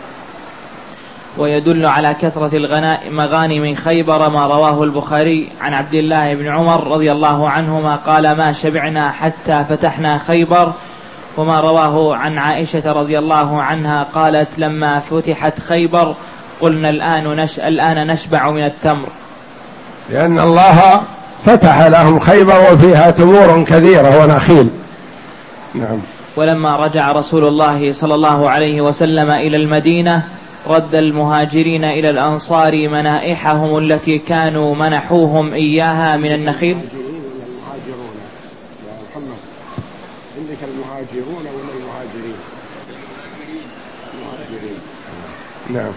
ويدل على كثرة المغانم خيبر ما رواه البخاري عن عبد الله بن عمر رضي الله عنهما قال: ما شبعنا حتى فتحنا خيبر. وما رواه عن عائشة رضي الله عنها قالت: لما فتحت خيبر قلنا الآن, نش... الآن نشبع من التمر، لأن الله فتح لهم خيبر وفيها تمور كثيرة ونخيل. نعم. ولما رجع رسول الله صلى الله عليه وسلم إلى المدينة رد المهاجرين إلى الأنصار منائحهم التي كانوا منحوهم إياها من النخيل. المهاجرون يا محمد، عندك المهاجرون ولا المهاجرين؟ المهاجرين. نعم.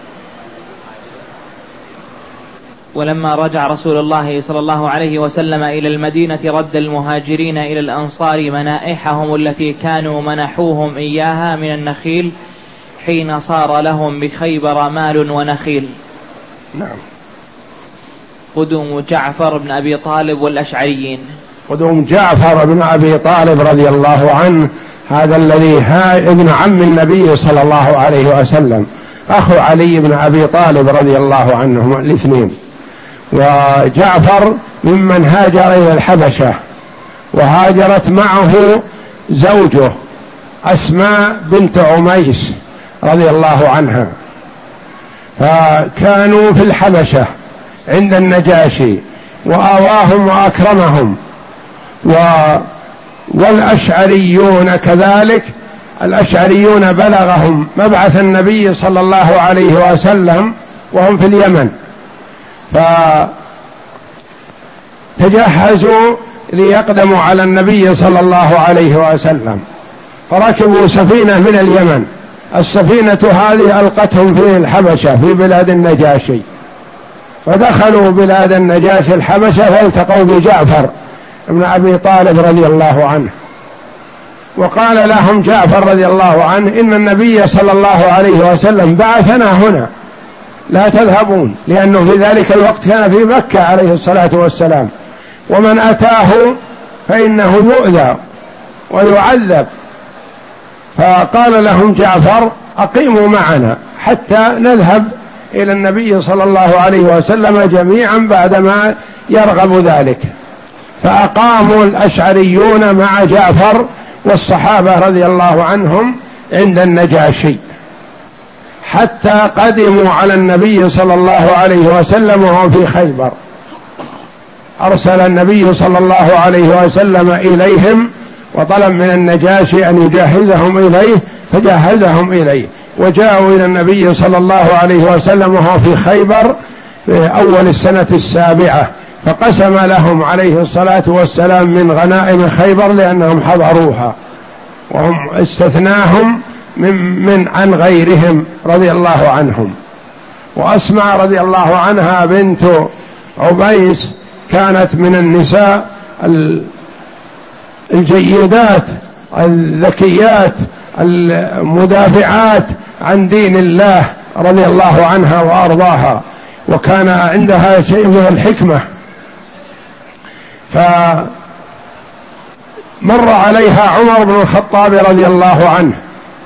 ولما رجع رسول الله صلى الله عليه وسلم إلى المدينة رد المهاجرين إلى الأنصار منائحهم التي كانوا منحوهم إياها من النخيل حين صار لهم بخيبر مال ونخيل. نعم. قدوم جعفر بن أبي طالب والأشعريين. قدوم جعفر بن أبي طالب رضي الله عنه، هذا الذي ابن عم النبي صلى الله عليه وسلم، أخو علي بن أبي طالب رضي الله عنهم الاثنين. وجعفر ممن هاجر إلى الحبشة، وهاجرت معه زوجه أسماء بنت عميس رضي الله عنها، فكانوا في الحبشة عند النجاشي وآواهم وأكرمهم. و والأشعريون كذلك، الأشعريون بلغهم مبعث النبي صلى الله عليه وسلم وهم في اليمن، فتجهزوا ليقدموا على النبي صلى الله عليه وسلم، فركبوا سفينة من اليمن. السفينة هذه ألقتهم في الحبشة في بلاد النجاشي، فدخلوا بلاد النجاشي الحبشة فالتقوا بجعفر ابن أبي طالب رضي الله عنه، وقال لهم جعفر رضي الله عنه: إن النبي صلى الله عليه وسلم بعثنا هنا لا تذهبون، لأنه في ذلك الوقت كان في مكة عليه الصلاة والسلام، ومن أتاه فإنه يؤذى ويعذب. فقال لهم جعفر: أقيموا معنا حتى نذهب إلى النبي صلى الله عليه وسلم جميعا بعدما يرغب ذلك. فأقاموا الأشعريون مع جعفر والصحابة رضي الله عنهم عند النجاشي حتى قدموا على النبي صلى الله عليه وسلم وهو في خيبر. أرسل النبي صلى الله عليه وسلم إليهم وطلب من النجاشي أن يجهزهم إليه، فجهزهم إليه، وجاءوا إلى النبي صلى الله عليه وسلم وهو في خيبر في أول السنة السابعة، فقسم لهم عليه الصلاة والسلام من غنائم خيبر لأنهم حضروها. وهم استثناهم من, من عن غيرهم رضي الله عنهم. وأسماء رضي الله عنها بنت عبيس كانت من النساء الجيدات الذكيات المدافعات عن دين الله رضي الله عنها وأرضاها، وكان عندها شيء من الحكمة. فمر عليها عمر بن الخطاب رضي الله عنه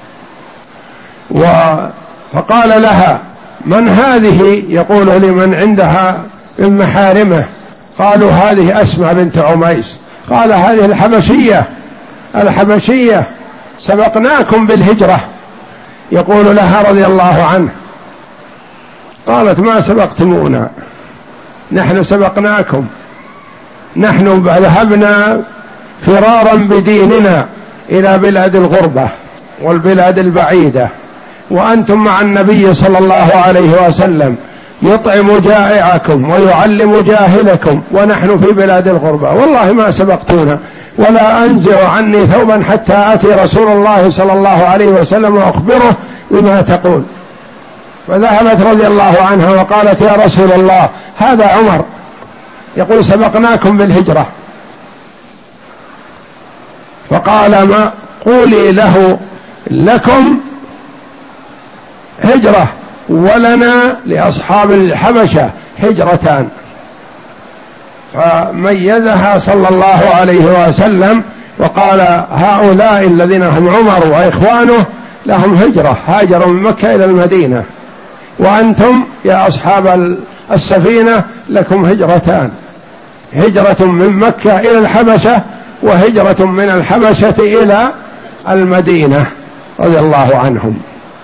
فقال لها: من هذه؟ يقول لمن عندها من محارمه. قالوا: هذه أسماء بنت عميس. قال: هذه الحبشية الحبشية سبقناكم بالهجرة. يقول لها رضي الله عنه: قالت: ما سبقتمونا، نحن سبقناكم، نحن ذهبنا فرارا بديننا إلى بلاد الغربة والبلاد البعيدة، وأنتم مع النبي صلى الله عليه وسلم يطعم جائعكم ويعلم جاهلكم، ونحن في بلاد الغربة، والله ما سبقتونا، ولا أنزع عني ثوبا حتى آتي رسول الله صلى الله عليه وسلم وأخبره بما تقول. فذهبت رضي الله عنها وقالت: يا رسول الله، هذا عمر يقول سبقناكم بالهجرة. فقال: ما قولي له لكم هجرة ولنا لأصحاب الحبشة هجرتان. فميزها صلى الله عليه وسلم وقال: هؤلاء الذين هم عمر وإخوانه لهم هجرة، هاجروا من مكة إلى المدينة، وأنتم يا أصحاب السفينة لكم هجرتان، هجرة من مكة إلى الحبشة، وهجرة من الحبشة إلى المدينة رضي الله عنهم.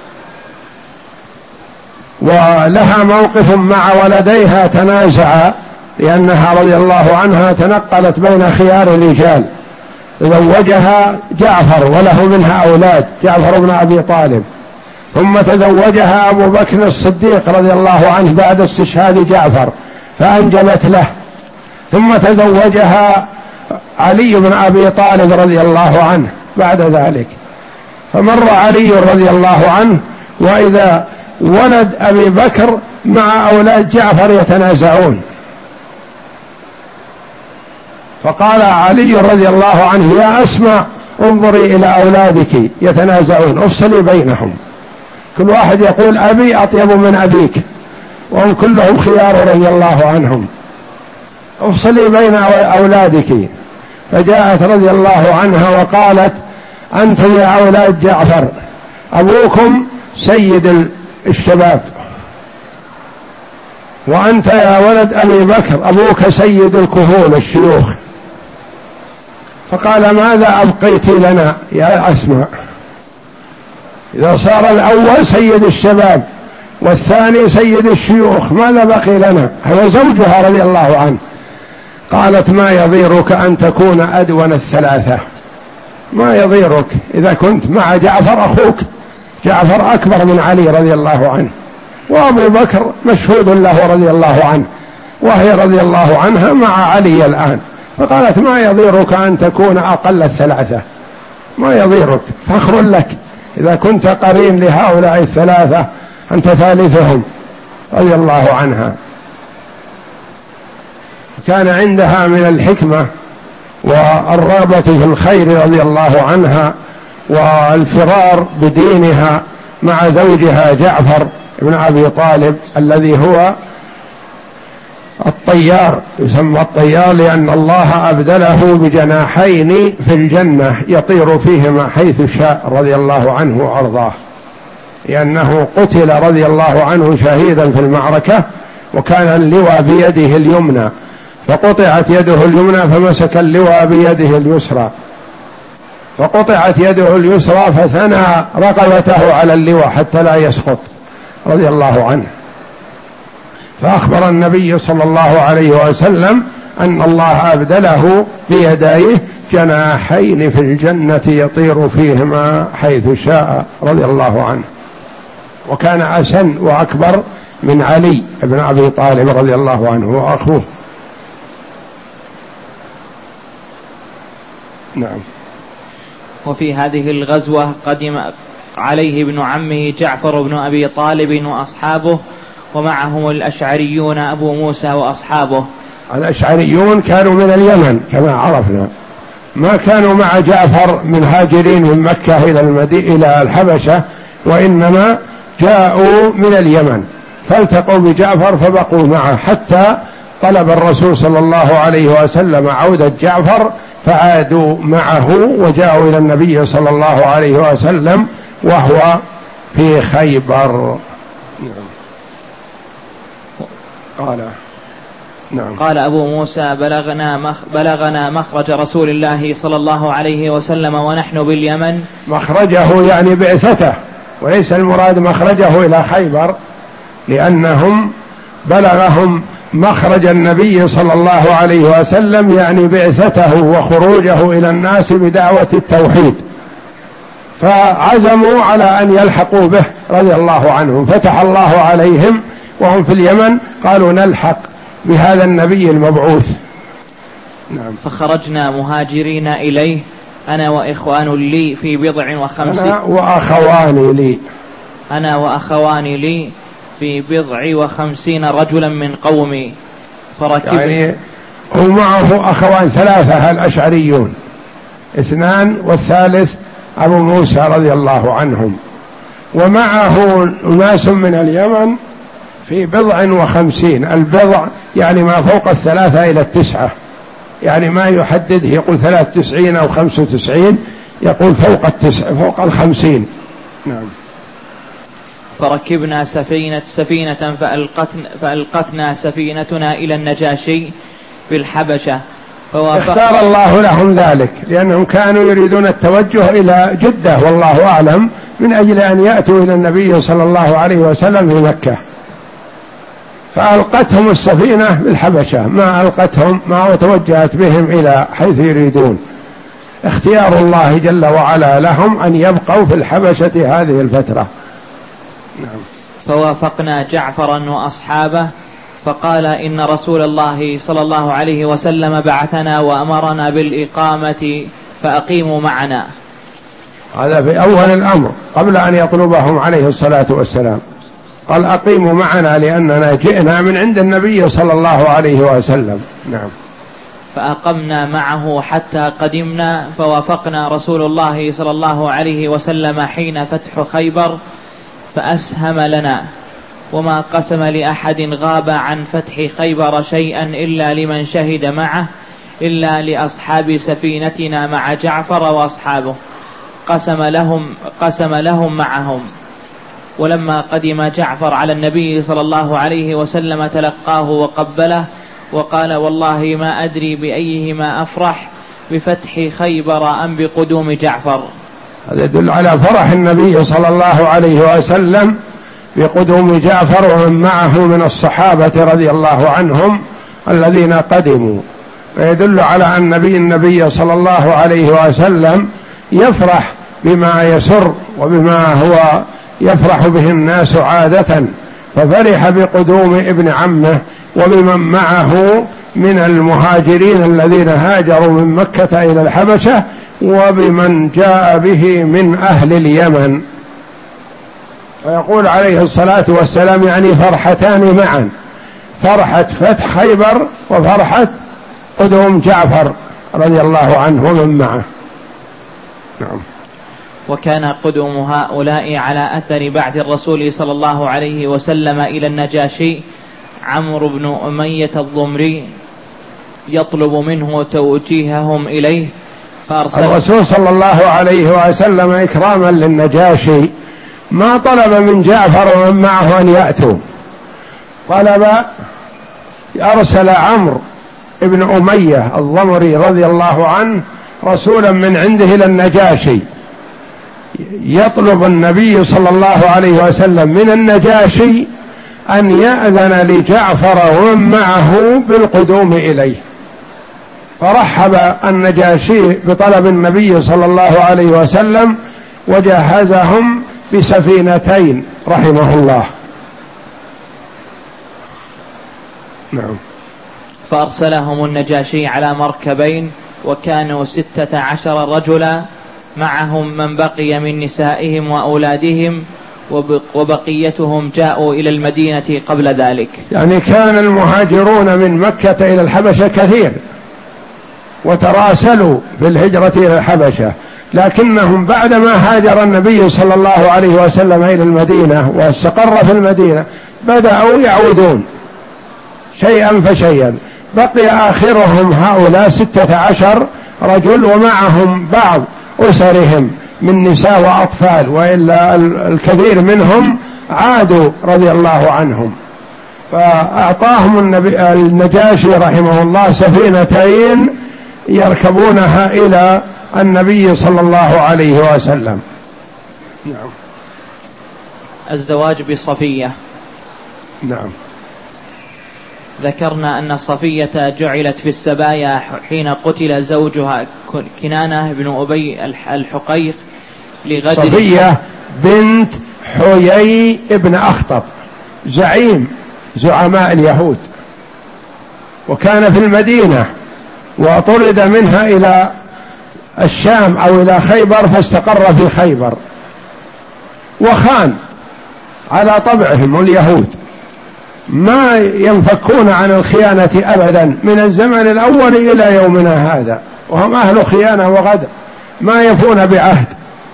ولها موقف مع ولديها تنازعا، لأنها رضي الله عنها تنقلت بين خيار الرجال، زوجها جعفر وله منها أولاد، جعفر بن أبي طالب، ثم تزوجها أبو بكر الصديق رضي الله عنه بعد استشهاد جعفر فأنجبت له، ثم تزوجها علي بن أبي طالب رضي الله عنه بعد ذلك. فمر علي رضي الله عنه وإذا ولد أبي بكر مع أولاد جعفر يتنازعون، فقال علي رضي الله عنه: يا أسماء انظري إلى أولادك يتنازعون، افصلي بينهم، كل واحد يقول أبي أطيب من أبيك، وهم كلهم خيار رضي الله عنهم، افصلي بين أولادك. فجاءت رضي الله عنها وقالت: أنتم يا أولاد جعفر أبوكم سيد الشباب، وأنت يا ولد أبي بكر أبوك سيد الكهول الشيوخ. فقال: ماذا أبقيت لنا يا أسماء؟ إذا صار الأول سيد الشباب والثاني سيد الشيوخ ماذا بقي لنا؟ هو زوجها رضي الله عنه. قالت: ما يضيرك أن تكون أدون الثلاثة، ما يضيرك إذا كنت مع جعفر أخوك، جعفر أكبر من علي رضي الله عنه، وأبو بكر مشهود له رضي الله عنه، وهي رضي الله عنها مع علي الآن. فقالت: ما يضيرك أن تكون أقل الثلاثة، ما يضيرك، فخر لك إذا كنت قرين لهؤلاء الثلاثة، أنت ثالثهم رضي الله عنها. كان عندها من الحكمة والرغبة في الخير رضي الله عنها، والفرار بدينها مع زوجها جعفر بن أبي طالب الذي هو الطيار، يسمى الطيار لأن الله أبدله بجناحين في الجنة يطير فيهما حيث شاء رضي الله عنه وأرضاه، لأنه قتل رضي الله عنه شهيدا في المعركة، وكان اللواء بيده اليمنى، فقطعت يده اليمنى فمسك اللواء بيده اليسرى، فقطعت يده اليسرى فثنى رقبته على اللواء حتى لا يسقط رضي الله عنه. فأخبر النبي صلى الله عليه وسلم أن الله أبدله بيديه جناحين في الجنة يطير فيهما حيث شاء رضي الله عنه، وكان أسن وأكبر من علي بن أبي طالب رضي الله عنه وأخوه. نعم. وفي هذه الغزوة قدم عليه ابن عمه جعفر بن أبي طالب وأصحابه، ومعهم الأشعريون أبو موسى وأصحابه. الأشعريون كانوا من اليمن كما عرفنا، ما كانوا مع جعفر من هاجرين من مكة إلى المدينة إلى الحبشة، وإنما جاءوا من اليمن فالتقوا بجعفر فبقوا معه حتى طلب الرسول صلى الله عليه وسلم عودة جعفر فعادوا معه وجاءوا إلى النبي صلى الله عليه وسلم وهو في خيبر. قال نعم. قال أبو موسى بلغنا, مخ بلغنا مخرج رسول الله صلى الله عليه وسلم ونحن باليمن. مخرجه يعني بعثته، وليس المراد مخرجه إلى خيبر، لأنهم بلغهم مخرج النبي صلى الله عليه وسلم يعني بعثته وخروجه إلى الناس بدعوة التوحيد، فعزموا على أن يلحقوا به رضي الله عنهم، فتح الله عليهم وهم في اليمن، قالوا نلحق بهذا النبي المبعوث. نعم. فخرجنا مهاجرين إليه أنا وإخوان لي في بضع وخمسين أنا وأخوان لي أنا وأخوان لي في بضع وخمسين رجلا من قومي فركب. يعني هو معه أخوان ثلاثة الأشعريون، اثنان والثالث أبو موسى رضي الله عنهم، ومعه ناس من اليمن في بضع وخمسين. البضع يعني ما فوق الثلاثة إلى التسعة، يعني ما يحدده يقول ثلاث تسعين أو خمس وتسعين، يقول فوق التسعة فوق الخمسين. نعم. فركبنا سفينة سفينة فألقتنا, فألقتنا سفينتنا إلى النجاشي في الحبشة. اختار الله لهم ذلك لأنهم كانوا يريدون التوجه إلى جدة والله أعلم، من أجل أن يأتوا إلى النبي صلى الله عليه وسلم في مكة، فألقتهم السفينة بالحبشة، ما ألقتهم ما توجهت بهم إلى حيث يريدون. اختيار الله جل وعلا لهم أن يبقوا في الحبشة هذه الفترة. نعم. فوافقنا جعفرا وأصحابه فقال إن رسول الله صلى الله عليه وسلم بعثنا وأمرنا بالإقامة فأقيموا معنا. هذا في أول الأمر قبل أن يطلبهم عليه الصلاة والسلام، قال أقيموا معنا لأننا جئنا من عند النبي صلى الله عليه وسلم. نعم. فأقمنا معه حتى قدمنا فوافقنا رسول الله صلى الله عليه وسلم حين فتح خيبر فأسهم لنا، وما قسم لأحد غاب عن فتح خيبر شيئا إلا لمن شهد معه إلا لأصحاب سفينتنا مع جعفر وأصحابه قسم لهم, قسم لهم معهم. ولما قدم جعفر على النبي صلى الله عليه وسلم تلقاه وقبله وقال والله ما أدري بأيهما أفرح بفتح خيبر أم بقدوم جعفر. هذا يدل على فرح النبي صلى الله عليه وسلم بقدوم جعفر ومن معه من الصحابة رضي الله عنهم الذين قدموا، ويدل على أن النبي النبي صلى الله عليه وسلم يفرح بما يسر وبما هو يفرح به الناس عادة، ففرح بقدوم ابن عمه وبمن معه من المهاجرين الذين هاجروا من مكة إلى الحبشة وبمن جاء به من أهل اليمن. ويقول عليه الصلاة والسلام يعني فرحتان معا، فرحة فتح خيبر وفرحة قدوم جعفر رضي الله عنه ومن معه. نعم. وكان قدوم هؤلاء على أثر بعث الرسول صلى الله عليه وسلم إلى النجاشي عمرو بن أمية الضمري يطلب منه توجيههم إليه فأرسل. الرسول صلى الله عليه وسلم إكراما للنجاشي ما طلب من جعفر ومن معه أن يأتوا، طلب أرسل عمرو ابن أمية الضمري رضي الله عنه رسولا من عنده إلى النجاشي يطلب النبي صلى الله عليه وسلم من النجاشي أن يأذن لجعفر ومن معه بالقدوم إليه، فرحب النجاشي بطلب النبي صلى الله عليه وسلم وجهزهم بسفينتين رحمه الله. نعم. فأرسلهم النجاشي على مركبين وكانوا ستة عشر رجلا معهم من بقي من نسائهم وأولادهم وبقيتهم جاءوا إلى المدينة قبل ذلك. يعني كان المهاجرون من مكة إلى الحبشة كثير وتراسلوا في الهجرة إلى الحبشة، لكنهم بعدما هاجر النبي صلى الله عليه وسلم إلى المدينة واستقر في المدينة بدأوا يعودون شيئا فشيئا. بقي آخرهم هؤلاء ستة عشر رجل ومعهم بعض أسرهم من نساء وأطفال، وإلا الكثير منهم عادوا رضي الله عنهم. فأعطاهم النبي النجاشي رحمه الله سفينتين يركبونها إلى النبي صلى الله عليه وسلم. نعم. الزواج بصفية. نعم. ذكرنا أن صفية جعلت في السبايا حين قتل زوجها كنانة بن أبي الحقيق لغدر. صفية بنت حيي بن أخطب زعيم زعماء اليهود، وكان في المدينة وطرد منها إلى الشام أو إلى خيبر فاستقر في خيبر، وخان على طبعهم اليهود، ما ينفكون عن الخيانة أبدا من الزمن الأول إلى يومنا هذا، وهم أهل خيانة وغدر ما يفون بعهد.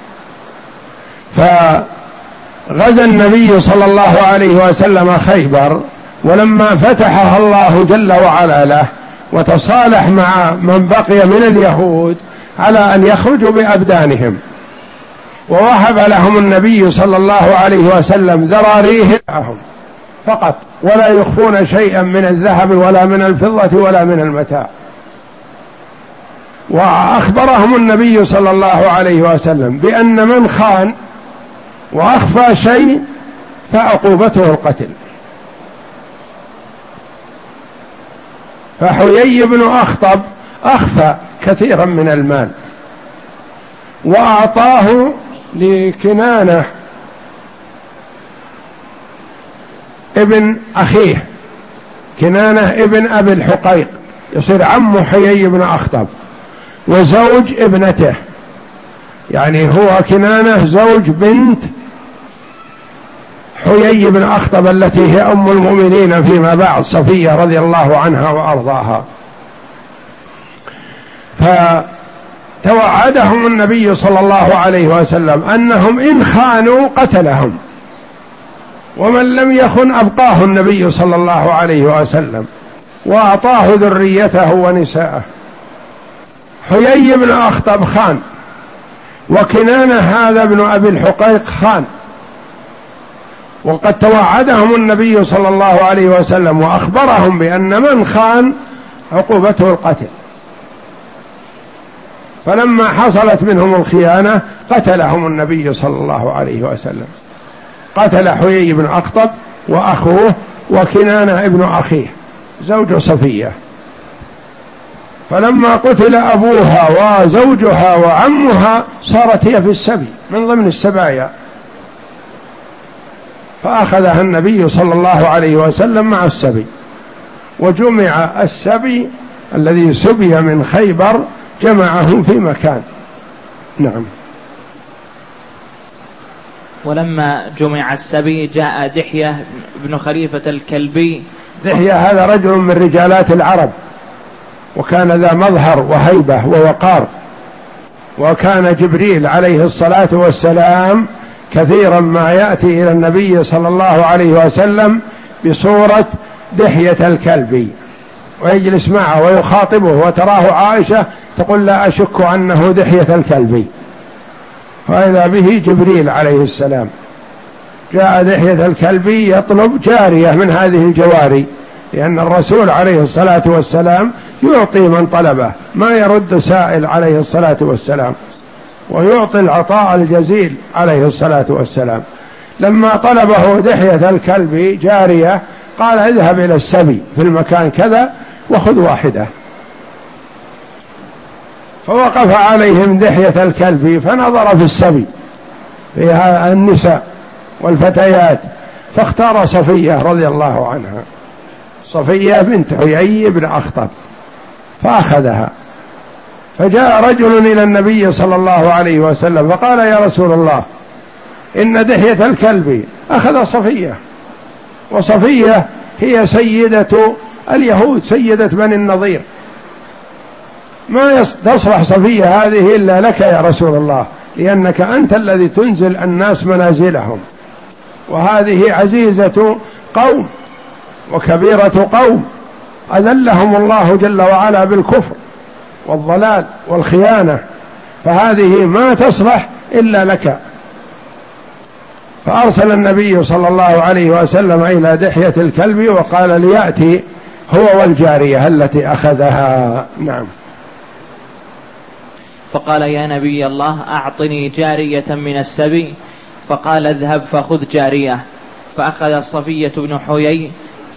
فغزا النبي صلى الله عليه وسلم خيبر، ولما فتحها الله جل وعلا له وتصالح مع من بقي من اليهود على أن يخرجوا بأبدانهم، ووهب لهم النبي صلى الله عليه وسلم ذراريهم فقط، ولا يخفون شيئا من الذهب ولا من الفضة ولا من المتاع. وأخبرهم النبي صلى الله عليه وسلم بأن من خان وأخفى شيء فعقوبته القتل. فحيي بن أخطب أخفى كثيرا من المال وأعطاه لكنانة ابن أخيه، كنانة ابن أبي الحقيق يصير عم حيي بن أخطب وزوج ابنته، يعني هو كنانة زوج بنت حيي بن أخطب التي هي أم المؤمنين فيما بعد صفية رضي الله عنها وأرضاها. فتوعدهم النبي صلى الله عليه وسلم أنهم إن خانوا قتلهم، ومن لم يخن أبقاه النبي صلى الله عليه وسلم وأعطاه ذريته ونساءه. حيي بن أخطب خان، وكنانة هذا ابن أبي الحقيق خان، وقد توعدهم النبي صلى الله عليه وسلم وأخبرهم بأن من خان عقوبته القتل. فلما حصلت منهم الخيانة قتلهم النبي صلى الله عليه وسلم، قتل حيي بن أخطب وأخوه وكنانة ابن أخيه زوج صفية. فلما قتل أبوها وزوجها وعمها صارت هي في السبي من ضمن السبايا، فأخذها النبي صلى الله عليه وسلم مع السبي، وجمع السبي الذي سبي من خيبر جمعه في مكان. نعم. ولما جمع السبي جاء دحية بن خليفة الكلبي. دحية هذا رجل من رجالات العرب، وكان ذا مظهر وهيبة ووقار، وكان جبريل عليه الصلاة والسلام كثيرا ما يأتي إلى النبي صلى الله عليه وسلم بصورة دحية الكلبي ويجلس معه ويخاطبه، وتراه عائشة تقول لا أشك أنه دحية الكلبي، فإذا به جبريل عليه السلام. جاء دحية الكلبي يطلب جارية من هذه الجواري، لأن الرسول عليه الصلاة والسلام يعطي من طلبه، ما يرد سائل عليه الصلاة والسلام، ويعطي العطاء الجزيل عليه الصلاة والسلام. لما طلبه دحية الكلبي جارية قال اذهب إلى السبي في المكان كذا وخذ واحدة. فوقف عليهم دحية الكلبي فنظر في السبي في النساء والفتيات، فاختار صفية رضي الله عنها، صفية بنت حيي بن أخطب، فأخذها فجاء رجل إلى النبي صلى الله عليه وسلم فقال: يا رسول الله، إن دحية الكلب أخذ صفية، وصفية هي سيدة اليهود، سيدة بني النضير، ما تصلح صفية هذه إلا لك يا رسول الله، لأنك أنت الذي تنزل الناس منازلهم، وهذه عزيزة قوم وكبيرة قوم أذلهم الله جل وعلا بالكفر والضلال والخيانة، فهذه ما تصلح إلا لك. فأرسل النبي صلى الله عليه وسلم إلى دحية الكلب وقال ليأتي هو والجارية التي أخذها. نعم. فقال: يا نبي الله، أعطني جارية من السبي. فقال: اذهب فخذ جارية. فأخذ صفية بن حيي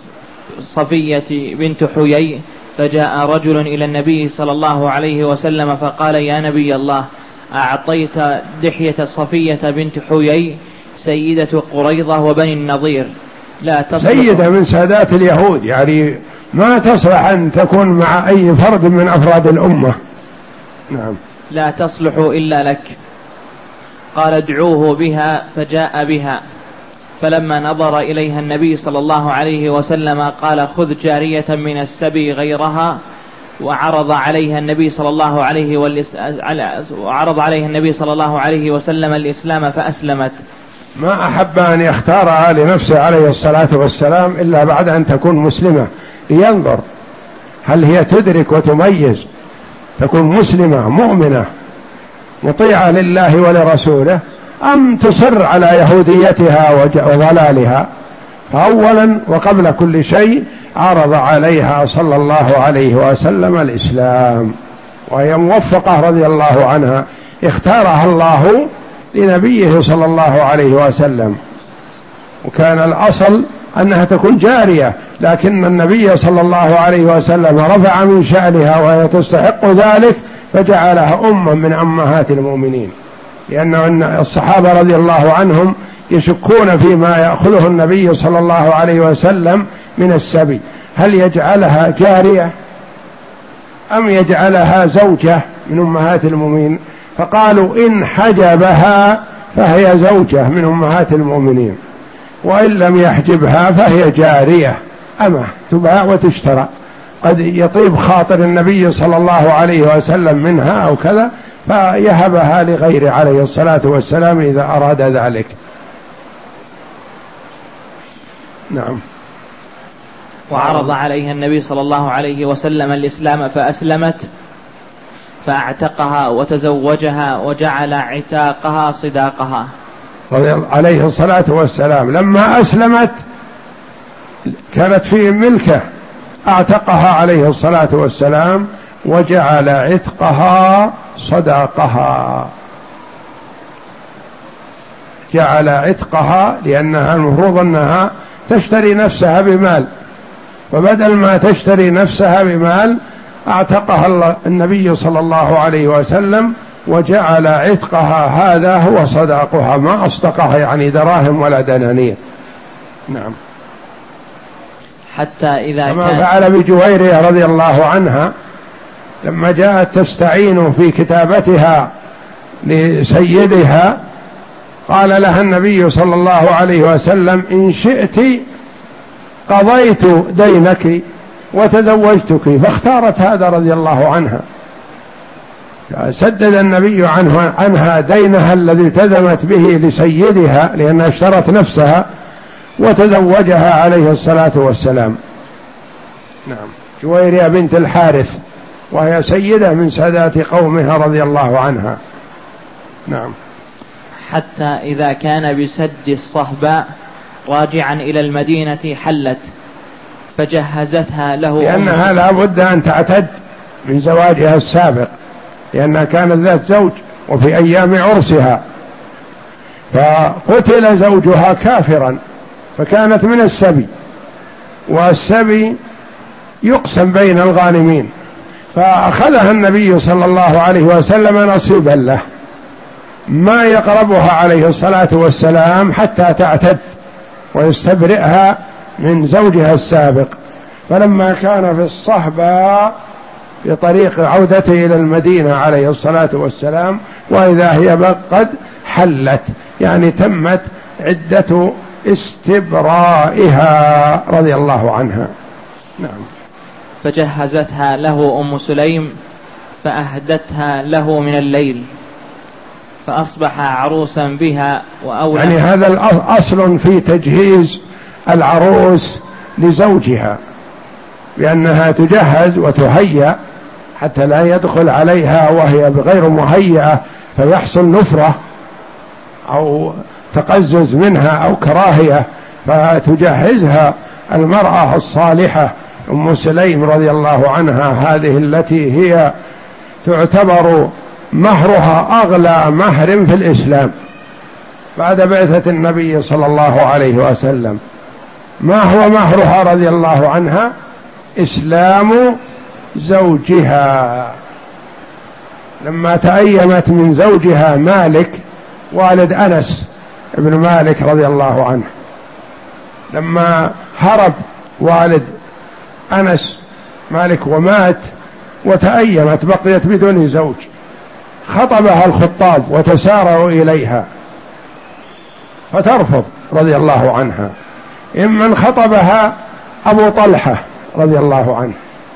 صفية بنت حيي. فجاء رجل إلى النبي صلى الله عليه وسلم فقال: يا نبي الله، أعطيت دحية صفية بنت حيي سيدة قريظة وبني النضير لا تصلح، سيدة من سادات اليهود، يعني ما تصلح أن تكون مع أي فرد من أفراد الأمة. نعم. لا تصلح إلا لك. قال: ادعوه بها. فجاء بها. فلما نظر إليها النبي صلى الله عليه وسلم قال: خذ جارية من السبي غيرها. وعرض عليها النبي صلى الله عليه وعرض عليها النبي صلى الله عليه وسلم الإسلام فأسلمت. ما أحب أن يختارها لنفسه عليه الصلاة والسلام إلا بعد أن تكون مسلمة، لينظر هل هي تدرك وتميز، تكون مسلمة مؤمنة مطيعة لله ولرسوله، أم تصر على يهوديتها وضلالها. فأولا وقبل كل شيء عرض عليها صلى الله عليه وسلم الإسلام، وهي موفقة رضي الله عنها، اختارها الله لنبيه صلى الله عليه وسلم، وكان الأصل أنها تكون جارية، لكن النبي صلى الله عليه وسلم رفع من شأنها وهي تستحق ذلك فجعلها أما من أمهات المؤمنين، لأن الصحابة رضي الله عنهم يشكون فيما يأخذه النبي صلى الله عليه وسلم من السبي، هل يجعلها جارية أم يجعلها زوجة من أمهات المؤمنين؟ فقالوا إن حجبها فهي زوجة من أمهات المؤمنين، وإن لم يحجبها فهي جارية أمه تباع وتشترى، قد يطيب خاطر النبي صلى الله عليه وسلم منها أو كذا فيهبها لغيره عليه الصلاة والسلام إذا أراد ذلك. نعم. وعرض عليها النبي صلى الله عليه وسلم الإسلام فأسلمت، فاعتقها وتزوجها وجعل عتاقها صداقها عليه الصلاة والسلام. لما أسلمت كانت في ملكه، اعتقها عليه الصلاة والسلام وجعل عتقها صداقها، جعل عتقها لأنها المفروض أنها تشتري نفسها بمال، فبدل ما تشتري نفسها بمال اعتقها النبي صلى الله عليه وسلم وجعل عتقها هذا هو صداقها، ما أصدقها يعني دراهم ولا دنانير. نعم. حتى إذا كما كان فعل بجويرية رضي الله عنها لما جاءت تستعين في كتابتها لسيدها، قال لها النبي صلى الله عليه وسلم إن شئت قضيت دينك وتزوجتك، فاختارت هذا رضي الله عنها، سدد النبي عنه عنها دينها الذي التزمت به لسيدها لأنها اشترت نفسها وتزوجها عليه الصلاة والسلام. نعم. جويرية بنت الحارث وهي سيدة من سادات قومها رضي الله عنها. نعم. حتى إذا كان بسد الصهباء راجعا إلى المدينة حلت فجهزتها له، لأنها لا بد أن تعتد من زواجها السابق، لأنها كانت ذات زوج وفي أيام عرسها، فقتل زوجها كافرا فكانت من السبي، والسبي يقسم بين الغانمين، فأخذها النبي صلى الله عليه وسلم نصيبا له، ما يقربها عليه الصلاة والسلام حتى تعتد ويستبرئها من زوجها السابق. فلما كان في الصهبة في طريق عودته إلى المدينة عليه الصلاة والسلام، وإذا هي قد حلت، يعني تمت عدة استبرائها رضي الله عنها. نعم. فجهزتها له أم سليم فأهدتها له من الليل فأصبح عروسا بها وأولى. يعني هذا أصل في تجهيز العروس لزوجها، بأنها تجهز وتهيأ حتى لا يدخل عليها وهي بغير مهيئة فيحصل نفرة أو تقزز منها أو كراهية، فتجهزها المرأة الصالحة أم سليم رضي الله عنها، هذه التي هي تعتبر مهرها أغلى مهر في الإسلام بعد بعثة النبي صلى الله عليه وسلم. ما هو مهرها رضي الله عنها؟ إسلام زوجها. لما تأيمت من زوجها مالك والد أنس ابن مالك رضي الله عنه، لما هرب والد أنس مالك ومات وتأيمت بقيت بدون زوج، خطبها الخطاب وتسارعوا إليها فترفض رضي الله عنها. إمن خطبها أبو طلحة رضي الله عنه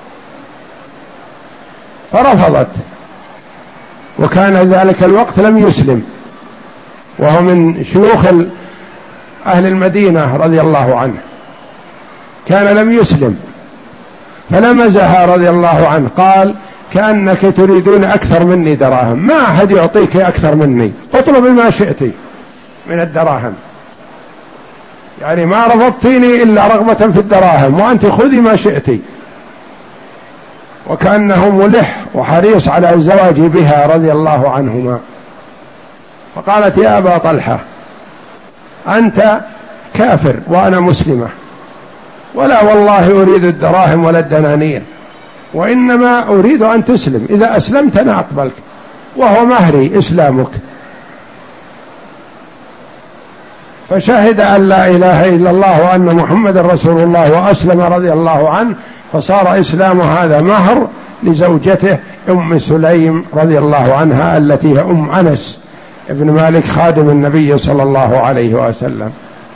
فرفضت، وكان ذلك الوقت لم يسلم، وهو من شيوخ أهل المدينة رضي الله عنه، كان لم يسلم، فلمزها رضي الله عنه قال: كأنك تريدون أكثر مني دراهم، ما أحد يعطيك أكثر مني، اطلبي ما شئت من الدراهم، يعني ما رفضتيني إلا رغبة في الدراهم، وأنت خذي ما شئت. وكأنه ملح وحريص على الزواج بها رضي الله عنهما. فقالت: يا أبا طلحة، أنت كافر وأنا مسلمة، ولا والله أريد الدراهم ولا الدنانير، وإنما أريد أن تسلم، إذا أسلمت أنا أقبلك، وهو مهري إسلامك. فشهد أن لا إله إلا الله وأن محمد رسول الله وأسلم رضي الله عنه، فصار إسلام هذا مهر لزوجته أم سليم رضي الله عنها التي هي أم أنس ابن مالك خادم النبي صلى الله عليه وسلم.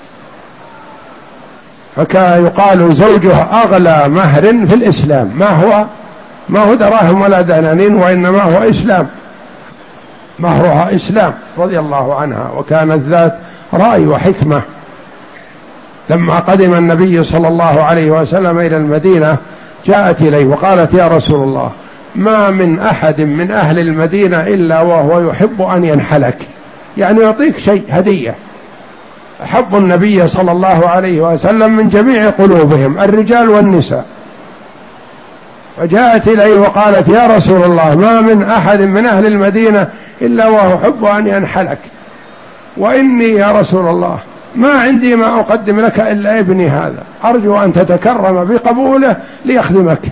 فكان يقال زوجها أغلى مهر في الإسلام، ما هو ما هو دراهم ولا دنانين، وإنما هو إسلام، مهرها إسلام رضي الله عنها. وكانت ذات رأي وحكمة. لما قدم النبي صلى الله عليه وسلم إلى المدينة جاءت إليه وقالت: يا رسول الله، ما من أحد من أهل المدينة إلا وهو يحب أن ينحلك، يعني يعطيك شيء هدية. أحب النبي صلى الله عليه وسلم من جميع قلوبهم الرجال والنساء. فجاءت إليه وقالت: يا رسول الله، ما من أحد من أهل المدينة إلا وهو يحب أن ينحلك، وإني يا رسول الله ما عندي ما أقدم لك إلا ابني هذا، أرجو أن تتكرم بقبوله ليخدمك.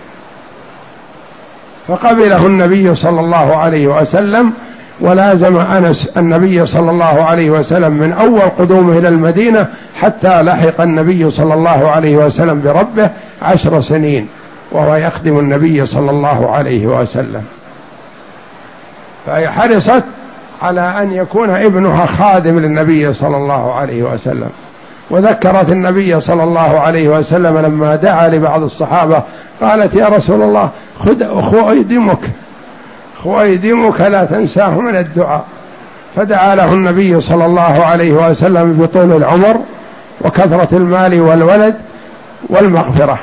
فقبله النبي صلى الله عليه وسلم، ولازم أنس النبي صلى الله عليه وسلم من أول قدومه إلى المدينة حتى لحق النبي صلى الله عليه وسلم بربه عشر سنين وهو يخدم النبي صلى الله عليه وسلم. فهي حرصت على أن يكون ابنها خادم للنبي صلى الله عليه وسلم. وذكرت النبي صلى الله عليه وسلم لما دعا لبعض الصحابة قالت: يا رسول الله، خذ خويدمك خويدمك لا تنساه من الدعاء. فدعا له النبي صلى الله عليه وسلم بطول العمر وكثرة المال والولد والمغفرة.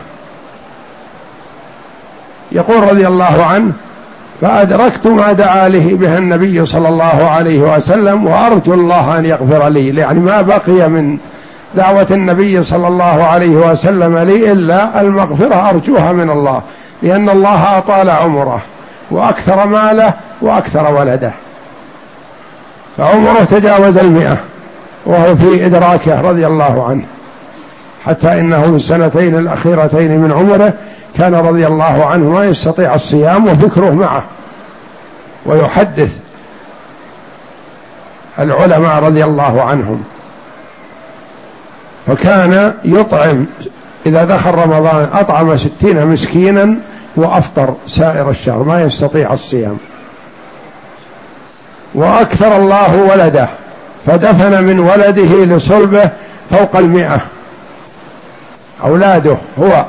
يقول رضي الله عنه: فأدركت ما دعا له بها النبي صلى الله عليه وسلم، وأرجو الله أن يغفر لي، يعني ما بقي من دعوة النبي صلى الله عليه وسلم لي إلا المغفرة أرجوها من الله، لأن الله أطال عمره وأكثر ماله وأكثر ولده، فعمره تجاوز المئة وهو في إدراكه رضي الله عنه، حتى إنه في السنتين الأخيرتين من عمره كان رضي الله عنه ما يستطيع الصيام وفكره معه، ويحدث العلماء رضي الله عنهم. فكان يطعم إذا دخل رمضان أطعم ستين مسكينا وأفطر سائر الشهر، ما يستطيع الصيام. وأكثر الله ولده فدفن من ولده لصلبه فوق المئة أولاده هو،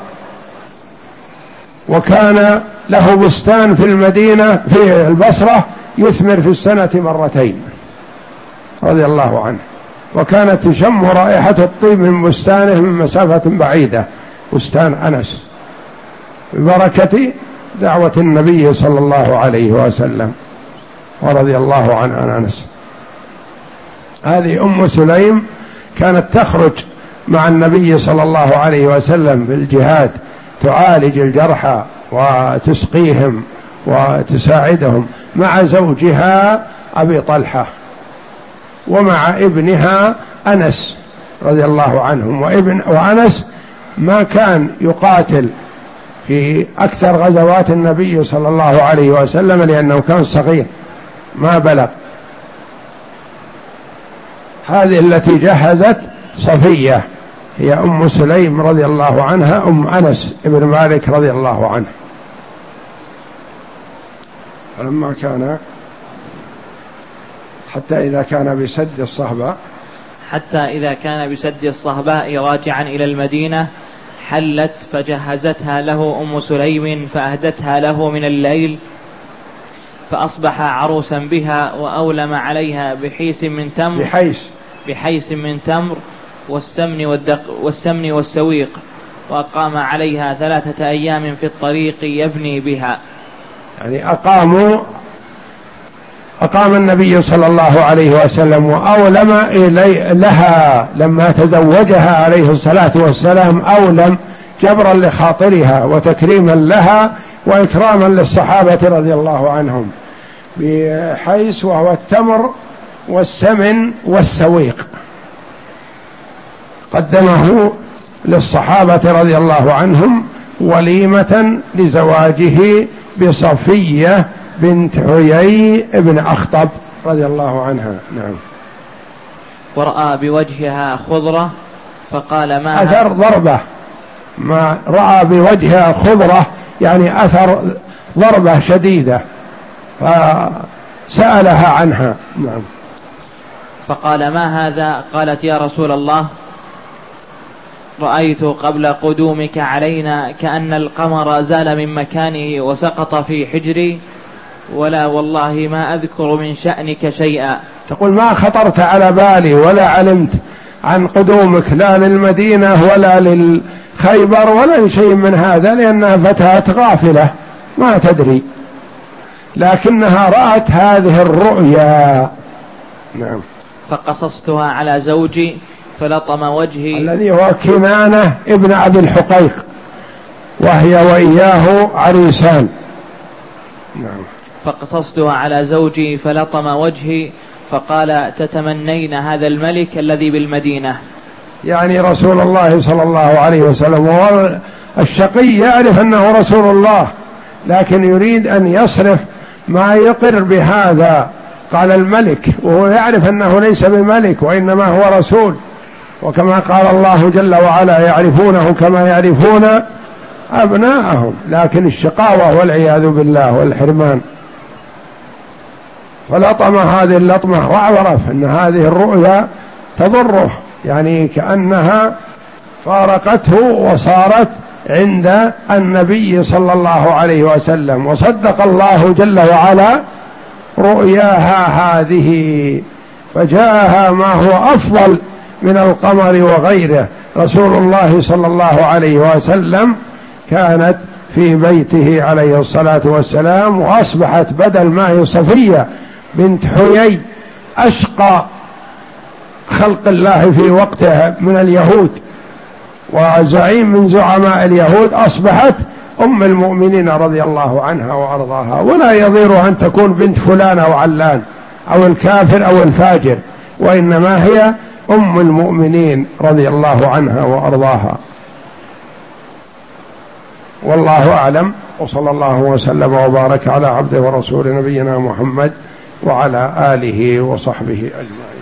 وكان له بستان في المدينة في البصرة يثمر في السنة مرتين رضي الله عنه، وكانت تشم رائحة الطيب من بستانه من مسافة بعيدة، بستان أنس، ببركة دعوة النبي صلى الله عليه وسلم ورضي الله عن أنس. هذه أم سليم كانت تخرج مع النبي صلى الله عليه وسلم بالجهاد، تعالج الجرحى وتسقيهم وتساعدهم مع زوجها أبي طلحة ومع ابنها أنس رضي الله عنهم. وابن وأنس ما كان يقاتل في أكثر غزوات النبي صلى الله عليه وسلم لأنه كان صغير ما بلغ. هذه التي جهزت صفية هي أم سليم رضي الله عنها أم أنس ابن مالك رضي الله عنه. فلما كان حتى إذا كان بسد الصهباء حتى إذا كان بسد الصهباء راجعا إلى المدينة حلت فجهزتها له أم سليم فأهدتها له من الليل، فأصبح عروسا بها وأولم عليها بحيس من تمر بحيس بحيس من تمر والسمن والدق والسمن والسويق، وأقام عليها ثلاثة أيام في الطريق يبني بها. يعني أقاموا أقام النبي صلى الله عليه وسلم وأولم إلي لها لما تزوجها عليه الصلاة والسلام، أولم جبرا لخاطرها وتكريما لها وإكراما للصحابة رضي الله عنهم بحيث وهو التمر والسمن والسويق، قدمه للصحابة رضي الله عنهم وليمة لزواجه بصفية بنت حيي ابن أخطب رضي الله عنها. نعم. ورأى بوجهها خضرة فقال ما أثر ضربة، ما رأى بوجهها خضرة يعني أثر ضربة شديدة فسألها عنها. نعم. فقال ما هذا؟ قالت يا رسول الله رأيت قبل قدومك علينا كأن القمر زال من مكانه وسقط في حجري، ولا والله ما أذكر من شأنك شيئا. تقول ما خطرت على بالي ولا علمت عن قدومك لا للمدينة ولا للخيبر ولا شيء من هذا، لأنها فتاة غافلة ما تدري، لكنها رأت هذه الرؤيا. نعم. فقصصتها على زوجي فلطم وجهي، الذي هو كنانة ابن أبي الحقيق، وهي وإياه عريسان. نعم. فقصصتها على زوجي فلطم وجهي فقال تتمنين هذا الملك الذي بالمدينة. يعني رسول الله صلى الله عليه وسلم، والشقي يعرف أنه رسول الله لكن يريد أن يصرف ما يقر بهذا. قال الملك وهو يعرف أنه ليس بملك وإنما هو رسول، وكما قال الله جل وعلا يعرفونه كما يعرفون أبناءهم، لكن الشقاوة والعياذ بالله والحرمان. فلطم هذه اللطمة وعرف أن هذه الرؤيا تضره، يعني كأنها فارقته وصارت عند النبي صلى الله عليه وسلم، وصدق الله جل وعلا رؤياها هذه، فجاءها ما هو أفضل من القمر وغيره. رسول الله صلى الله عليه وسلم كانت في بيته عليه الصلاة والسلام، وأصبحت بدل ما هي صفية بنت حيي أشقى خلق الله في وقتها من اليهود وزعيم من زعماء اليهود، أصبحت أم المؤمنين رضي الله عنها وأرضاها. ولا يضير أن تكون بنت فلان أو علان أو الكافر أو الفاجر، وإنما هي أم المؤمنين رضي الله عنها وأرضاها. والله أعلم، وصلى الله وسلم وبارك على عبده ورسول نبينا محمد وعلى آله وصحبه أجمعين.